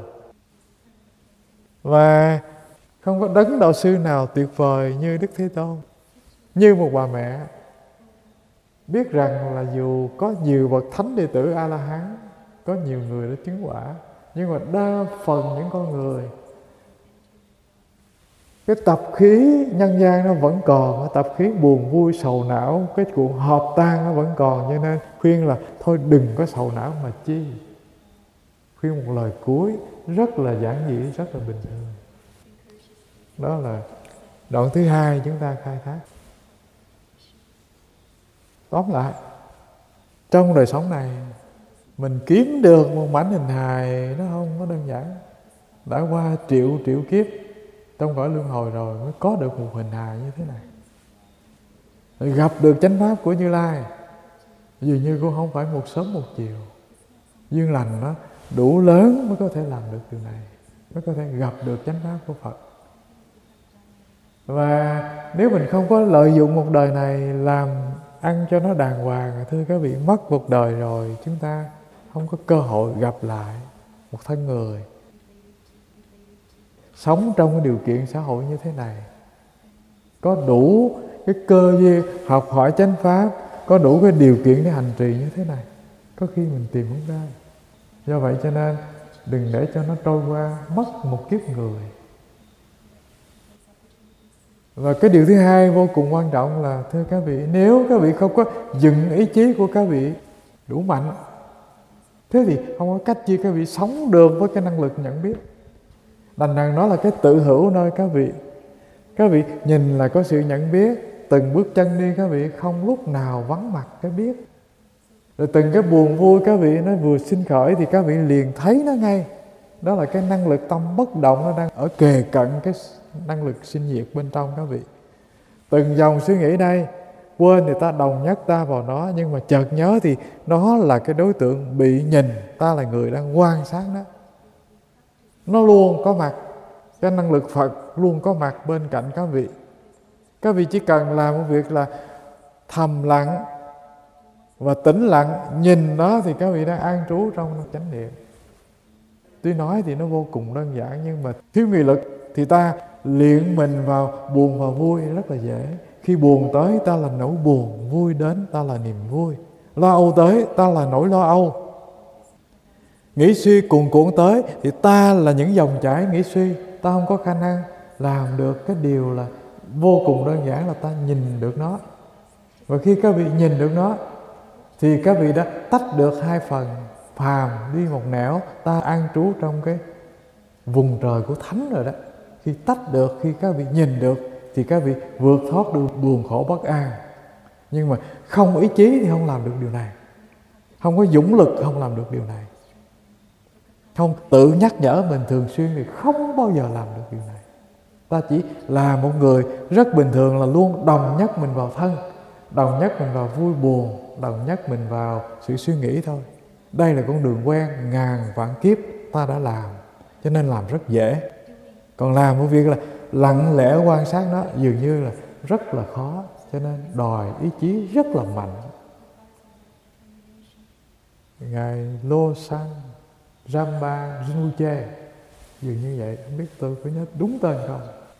Và không có đấng đạo sư nào tuyệt vời như Đức Thế Tôn, như một bà mẹ biết rằng là dù có nhiều bậc thánh đệ tử A-la-hán, có nhiều người đã chứng quả, nhưng mà đa phần những con người Cái tập khí nhân gian nó vẫn còn, cái tập khí buồn vui sầu não, cái cuộc hợp tan nó vẫn còn. Cho nên khuyên là thôi đừng có sầu não mà chi. Khuyên một lời cuối rất là giản dị, rất là bình thường. Đó là đoạn thứ hai chúng ta khai thác. Tóm lại, trong đời sống này mình kiếm được một mảnh hình hài nó không có đơn giản. Đã qua triệu kiếp trong cõi luân hồi rồi mới có được một hình hài như thế này. Rồi gặp được chánh pháp của Như Lai, dường như cũng không phải một sớm một chiều. Duyên lành nó đủ lớn mới có thể làm được điều này, mới có thể gặp được chánh pháp của Phật. Và nếu mình không có lợi dụng một đời này làm ăn cho nó đàng hoàng, thưa các vị, mất một đời rồi chúng ta không có cơ hội gặp lại một thân người sống trong cái điều kiện xã hội như thế này, có đủ cái cơ duyên học hỏi chánh pháp, có đủ cái điều kiện để hành trì như thế này, có khi mình tìm không ra. Do vậy cho nên đừng để cho nó trôi qua mất một kiếp người. Và cái điều thứ hai vô cùng quan trọng là, thưa các vị, nếu các vị không có dựng ý chí của các vị đủ mạnh, thế thì không có cách chi các vị sống được với cái năng lực nhận biết. Đành rằng nó là cái tự hữu nơi các vị. Các vị nhìn là có sự nhận biết, từng bước chân đi các vị không lúc nào vắng mặt cái biết. Rồi từng cái buồn vui các vị nó vừa sinh khởi thì các vị liền thấy nó ngay. Đó là cái năng lực tâm bất động, nó đang ở kề cận cái năng lực sinh diệt bên trong các vị. Từng dòng suy nghĩ đây, quên thì ta đồng nhất ta vào nó, nhưng mà chợt nhớ thì nó là cái đối tượng bị nhìn, ta là người đang quan sát nó. Nó luôn có mặt, cái năng lực Phật luôn có mặt bên cạnh các vị. Các vị chỉ cần làm một việc là thầm lặng và tĩnh lặng nhìn nó thì các vị đang an trú trong chánh niệm. Tuy nói thì nó vô cùng đơn giản, nhưng mà thiếu nghị lực thì ta luyện mình vào buồn và vui rất là dễ. Khi buồn tới ta là nỗi buồn, vui đến ta là niềm vui, lo âu tới ta là nỗi lo âu, nghĩ suy cuồn cuộn tới thì ta là những dòng chảy nghĩ suy. Ta không có khả năng làm được cái điều là vô cùng đơn giản là ta nhìn được nó. Và khi các vị nhìn được nó thì các vị đã tách được hai phần phàm đi một nẻo, ta an trú trong cái vùng trời của thánh rồi đó. Khi tách được, khi các vị nhìn được thì các vị vượt thoát được buồn khổ bất an. Nhưng mà không ý chí thì không làm được điều này, không có dũng lực không làm được điều này, không tự nhắc nhở mình thường xuyên thì không bao giờ làm được điều này. Ta chỉ là một người rất bình thường, là luôn đồng nhất mình vào thân, đồng nhất mình vào vui buồn, đồng nhất mình vào sự suy nghĩ thôi. Đây là con đường quen ngàn vạn kiếp ta đã làm, cho nên làm rất dễ. Còn làm một việc là lặng lẽ quan sát nó dường như là rất là khó, cho nên đòi ý chí rất là mạnh. Ngài Losang Ramba Rinpoche dường như vậy, không biết tôi có nhớ đúng tên không.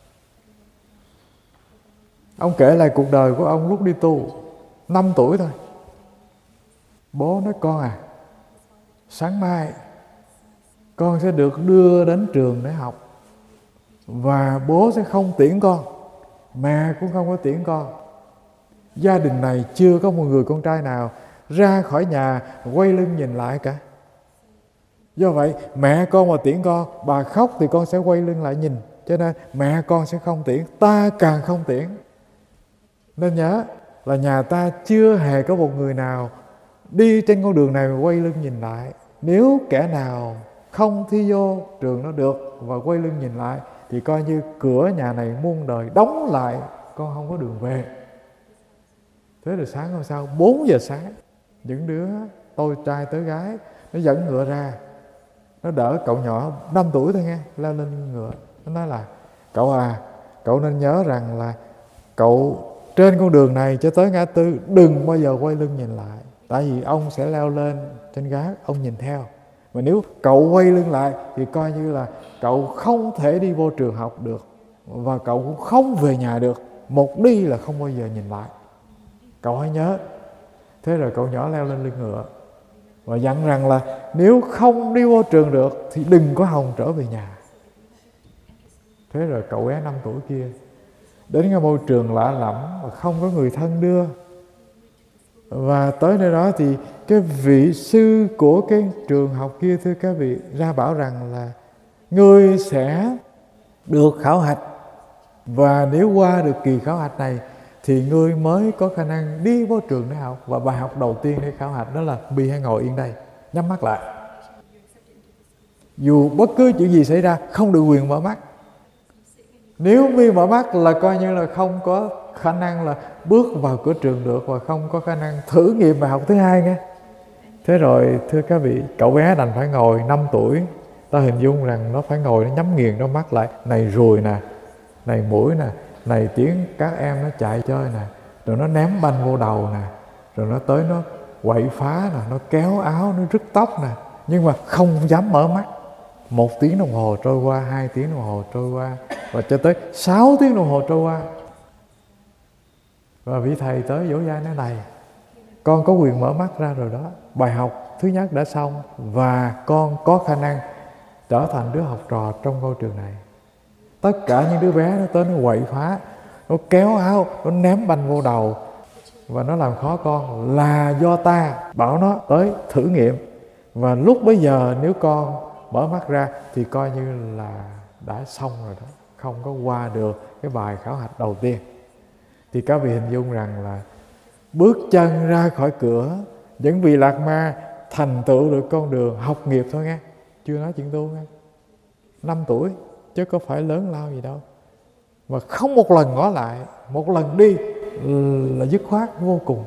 Ông kể lại cuộc đời của ông lúc đi tu. 5 tuổi thôi, bố nói con à, sáng mai con sẽ được đưa đến trường để học, và bố sẽ không tiễn con, mẹ cũng không có tiễn con. Gia đình này chưa có một người con trai nào ra khỏi nhà quay lưng nhìn lại cả. Do vậy mẹ con mà tiễn con, bà khóc thì con sẽ quay lưng lại nhìn, cho nên mẹ con sẽ không tiễn, ta càng không tiễn. Nên nhớ là nhà ta chưa hề có một người nào đi trên con đường này mà quay lưng nhìn lại. Nếu kẻ nào không thi vô trường nó được và quay lưng nhìn lại thì coi như cửa nhà này muôn đời đóng lại, con không có đường về. Thế rồi sáng hôm sau 4 giờ sáng, những đứa tôi trai tới gái nó dẫn ngựa ra, nó đỡ cậu nhỏ 5 tuổi thôi nghe, leo lên ngựa. Nó nói là cậu à, cậu nên nhớ rằng là cậu trên con đường này cho tới ngã tư đừng bao giờ quay lưng nhìn lại, tại vì ông sẽ leo lên trên gác, ông nhìn theo. Mà nếu cậu quay lưng lại thì coi như là cậu không thể đi vô trường học được, và cậu cũng không về nhà được. Một đi là không bao giờ nhìn lại, cậu hãy nhớ. Thế rồi cậu nhỏ leo lên lưng ngựa và dặn rằng là nếu không đi vô trường được thì đừng có hòng trở về nhà. Thế rồi cậu bé 5 tuổi kia đến cái môi trường lạ lẫm và không có người thân đưa, và tới nơi đó thì cái vị sư của cái trường học kia, thưa các vị, ra bảo rằng là ngươi sẽ được khảo hạch, và nếu qua được kỳ khảo hạch này thì ngươi mới có khả năng đi vô trường để học. Và bài học đầu tiên để khảo hạch đó là Bi hãy ngồi yên đây, nhắm mắt lại. Dù bất cứ chuyện gì xảy ra, không được quyền mở mắt. Nếu Bi mở mắt là coi như là không có khả năng là bước vào cửa trường được, và không có khả năng thử nghiệm bài học thứ hai nghe. Thế rồi thưa các vị, cậu bé đành phải ngồi 5 tuổi. Ta hình dung rằng nó phải ngồi, nó nhắm nghiền đôi mắt lại. Này ruồi nè, này muỗi nè, này tiếng các em nó chạy chơi nè, rồi nó ném banh vô đầu nè, rồi nó tới nó quậy phá nè, nó kéo áo, nó rứt tóc nè, nhưng mà không dám mở mắt. 1 tiếng đồng hồ trôi qua, 2 tiếng đồng hồ trôi qua, và cho tới 6 tiếng đồng hồ trôi qua. Và vị thầy tới vỗ vai nói này, con có quyền mở mắt ra rồi đó. Bài học thứ nhất đã xong, và con có khả năng trở thành đứa học trò trong ngôi trường này. Tất cả những đứa bé nó tới nó quậy phá, nó kéo áo, nó ném banh vô đầu, và nó làm khó con là do ta bảo nó tới thử nghiệm. Và lúc bấy giờ nếu con mở mắt ra thì coi như là đã xong rồi đó, không có qua được cái bài khảo hạch đầu tiên. Thì các vị hình dung rằng là bước chân ra khỏi cửa, những vị lạc ma thành tựu được con đường học nghiệp thôi nghe, chưa nói chuyện tu nghe. 5 tuổi chứ có phải lớn lao gì đâu, mà không một lần ngỏ lại, một lần đi là dứt khoát vô cùng.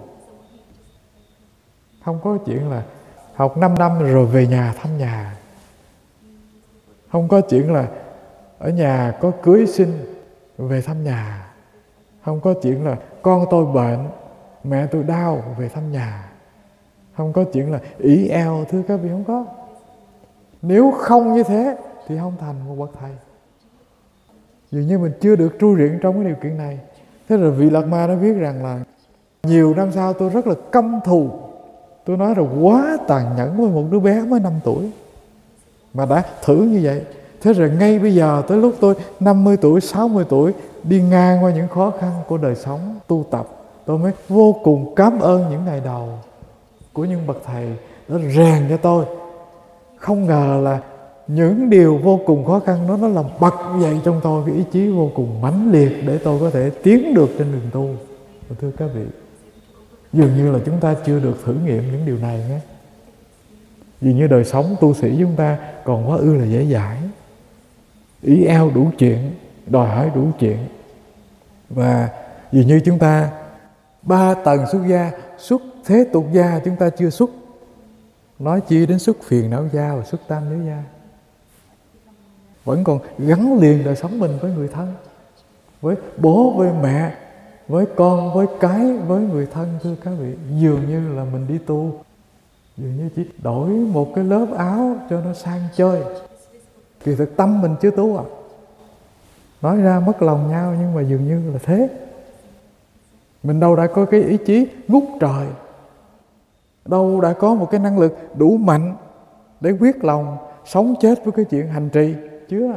Không có chuyện là học 5 năm rồi về nhà thăm nhà, không có chuyện là ở nhà có cưới xin về thăm nhà, không có chuyện là con tôi bệnh, mẹ tôi đau về thăm nhà, không có chuyện là ỷ eo, thưa các vị, không có. Nếu không như thế thì không thành một bậc thầy. Dường như mình chưa được trui ruyện trong cái điều kiện này. Thế rồi vị Lạc Ma đã viết rằng là nhiều năm sau tôi rất là căm thù, tôi nói là quá tàn nhẫn với một đứa bé mới 5 tuổi mà đã thử như vậy. Thế rồi ngay bây giờ tới lúc tôi 50 tuổi, 60 tuổi đi ngang qua những khó khăn của đời sống tu tập, tôi mới vô cùng cảm ơn những ngày đầu của những bậc thầy đã rèn cho tôi. Không ngờ là những điều vô cùng khó khăn đó nó làm bật dậy trong tôi cái ý chí vô cùng mãnh liệt để tôi có thể tiến được trên đường tu. Thưa các vị, dường như là chúng ta chưa được thử nghiệm những điều này nhé. Dường như đời sống tu sĩ chúng ta còn quá ư là dễ dãi, ý eo đủ chuyện, đòi hỏi đủ chuyện. Và dường như chúng ta 3 tầng xuất gia, xuất thế tục gia chúng ta chưa xuất, nói chi đến xuất phiền não gia và xuất tam giới gia. Vẫn còn gắn liền đời sống mình với người thân, với bố, với mẹ, với con, với cái, với người thân. Thưa các vị, dường như là mình đi tu, dường như chỉ đổi một cái lớp áo cho nó sang chơi. Kỳ thực tâm mình chưa tu à. Nói ra mất lòng nhau, nhưng mà dường như là thế. Mình đâu đã có cái ý chí ngút trời, đâu đã có một cái năng lực đủ mạnh để quyết lòng sống chết với cái chuyện hành trì. Chưa.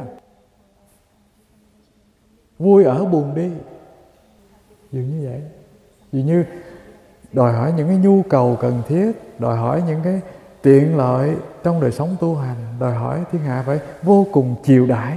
Vui ở buồn đi. Dường như vậy. Dường như đòi hỏi những cái nhu cầu cần thiết, đòi hỏi những cái tiện lợi trong đời sống tu hành, đòi hỏi thiên hạ phải vô cùng chiều đãi,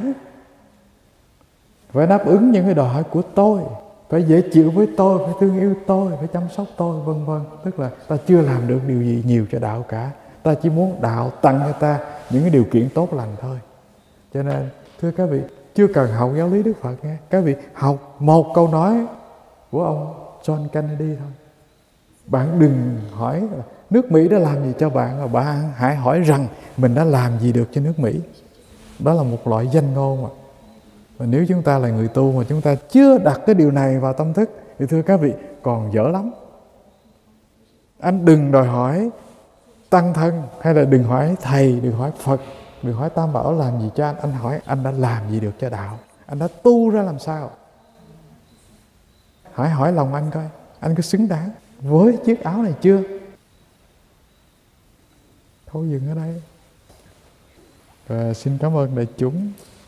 phải đáp ứng những cái đòi hỏi của tôi, phải dễ chịu với tôi, phải thương yêu tôi, phải chăm sóc tôi, vân vân. Tức là ta chưa làm được điều gì nhiều cho đạo cả. Ta chỉ muốn đạo tặng cho ta những cái điều kiện tốt lành thôi. Cho nên thưa các vị, chưa cần học giáo lý Đức Phật nghe. Các vị học một câu nói của ông John Kennedy thôi. Bạn đừng hỏi là nước Mỹ đã làm gì cho bạn, mà bạn hãy hỏi rằng mình đã làm gì được cho nước Mỹ. Đó là một loại danh ngôn mà. Và nếu chúng ta là người tu mà chúng ta chưa đặt cái điều này vào tâm thức thì thưa các vị còn dở lắm. Anh đừng đòi hỏi tăng thân, hay là đừng hỏi thầy, đừng hỏi Phật, đừng hỏi Tam Bảo làm gì cho anh. Anh hỏi anh đã làm gì được cho đạo, anh đã tu ra làm sao. Hãy hỏi lòng anh coi, anh có xứng đáng với chiếc áo này chưa? Thôi dừng ở đây. Và xin cảm ơn đại chúng.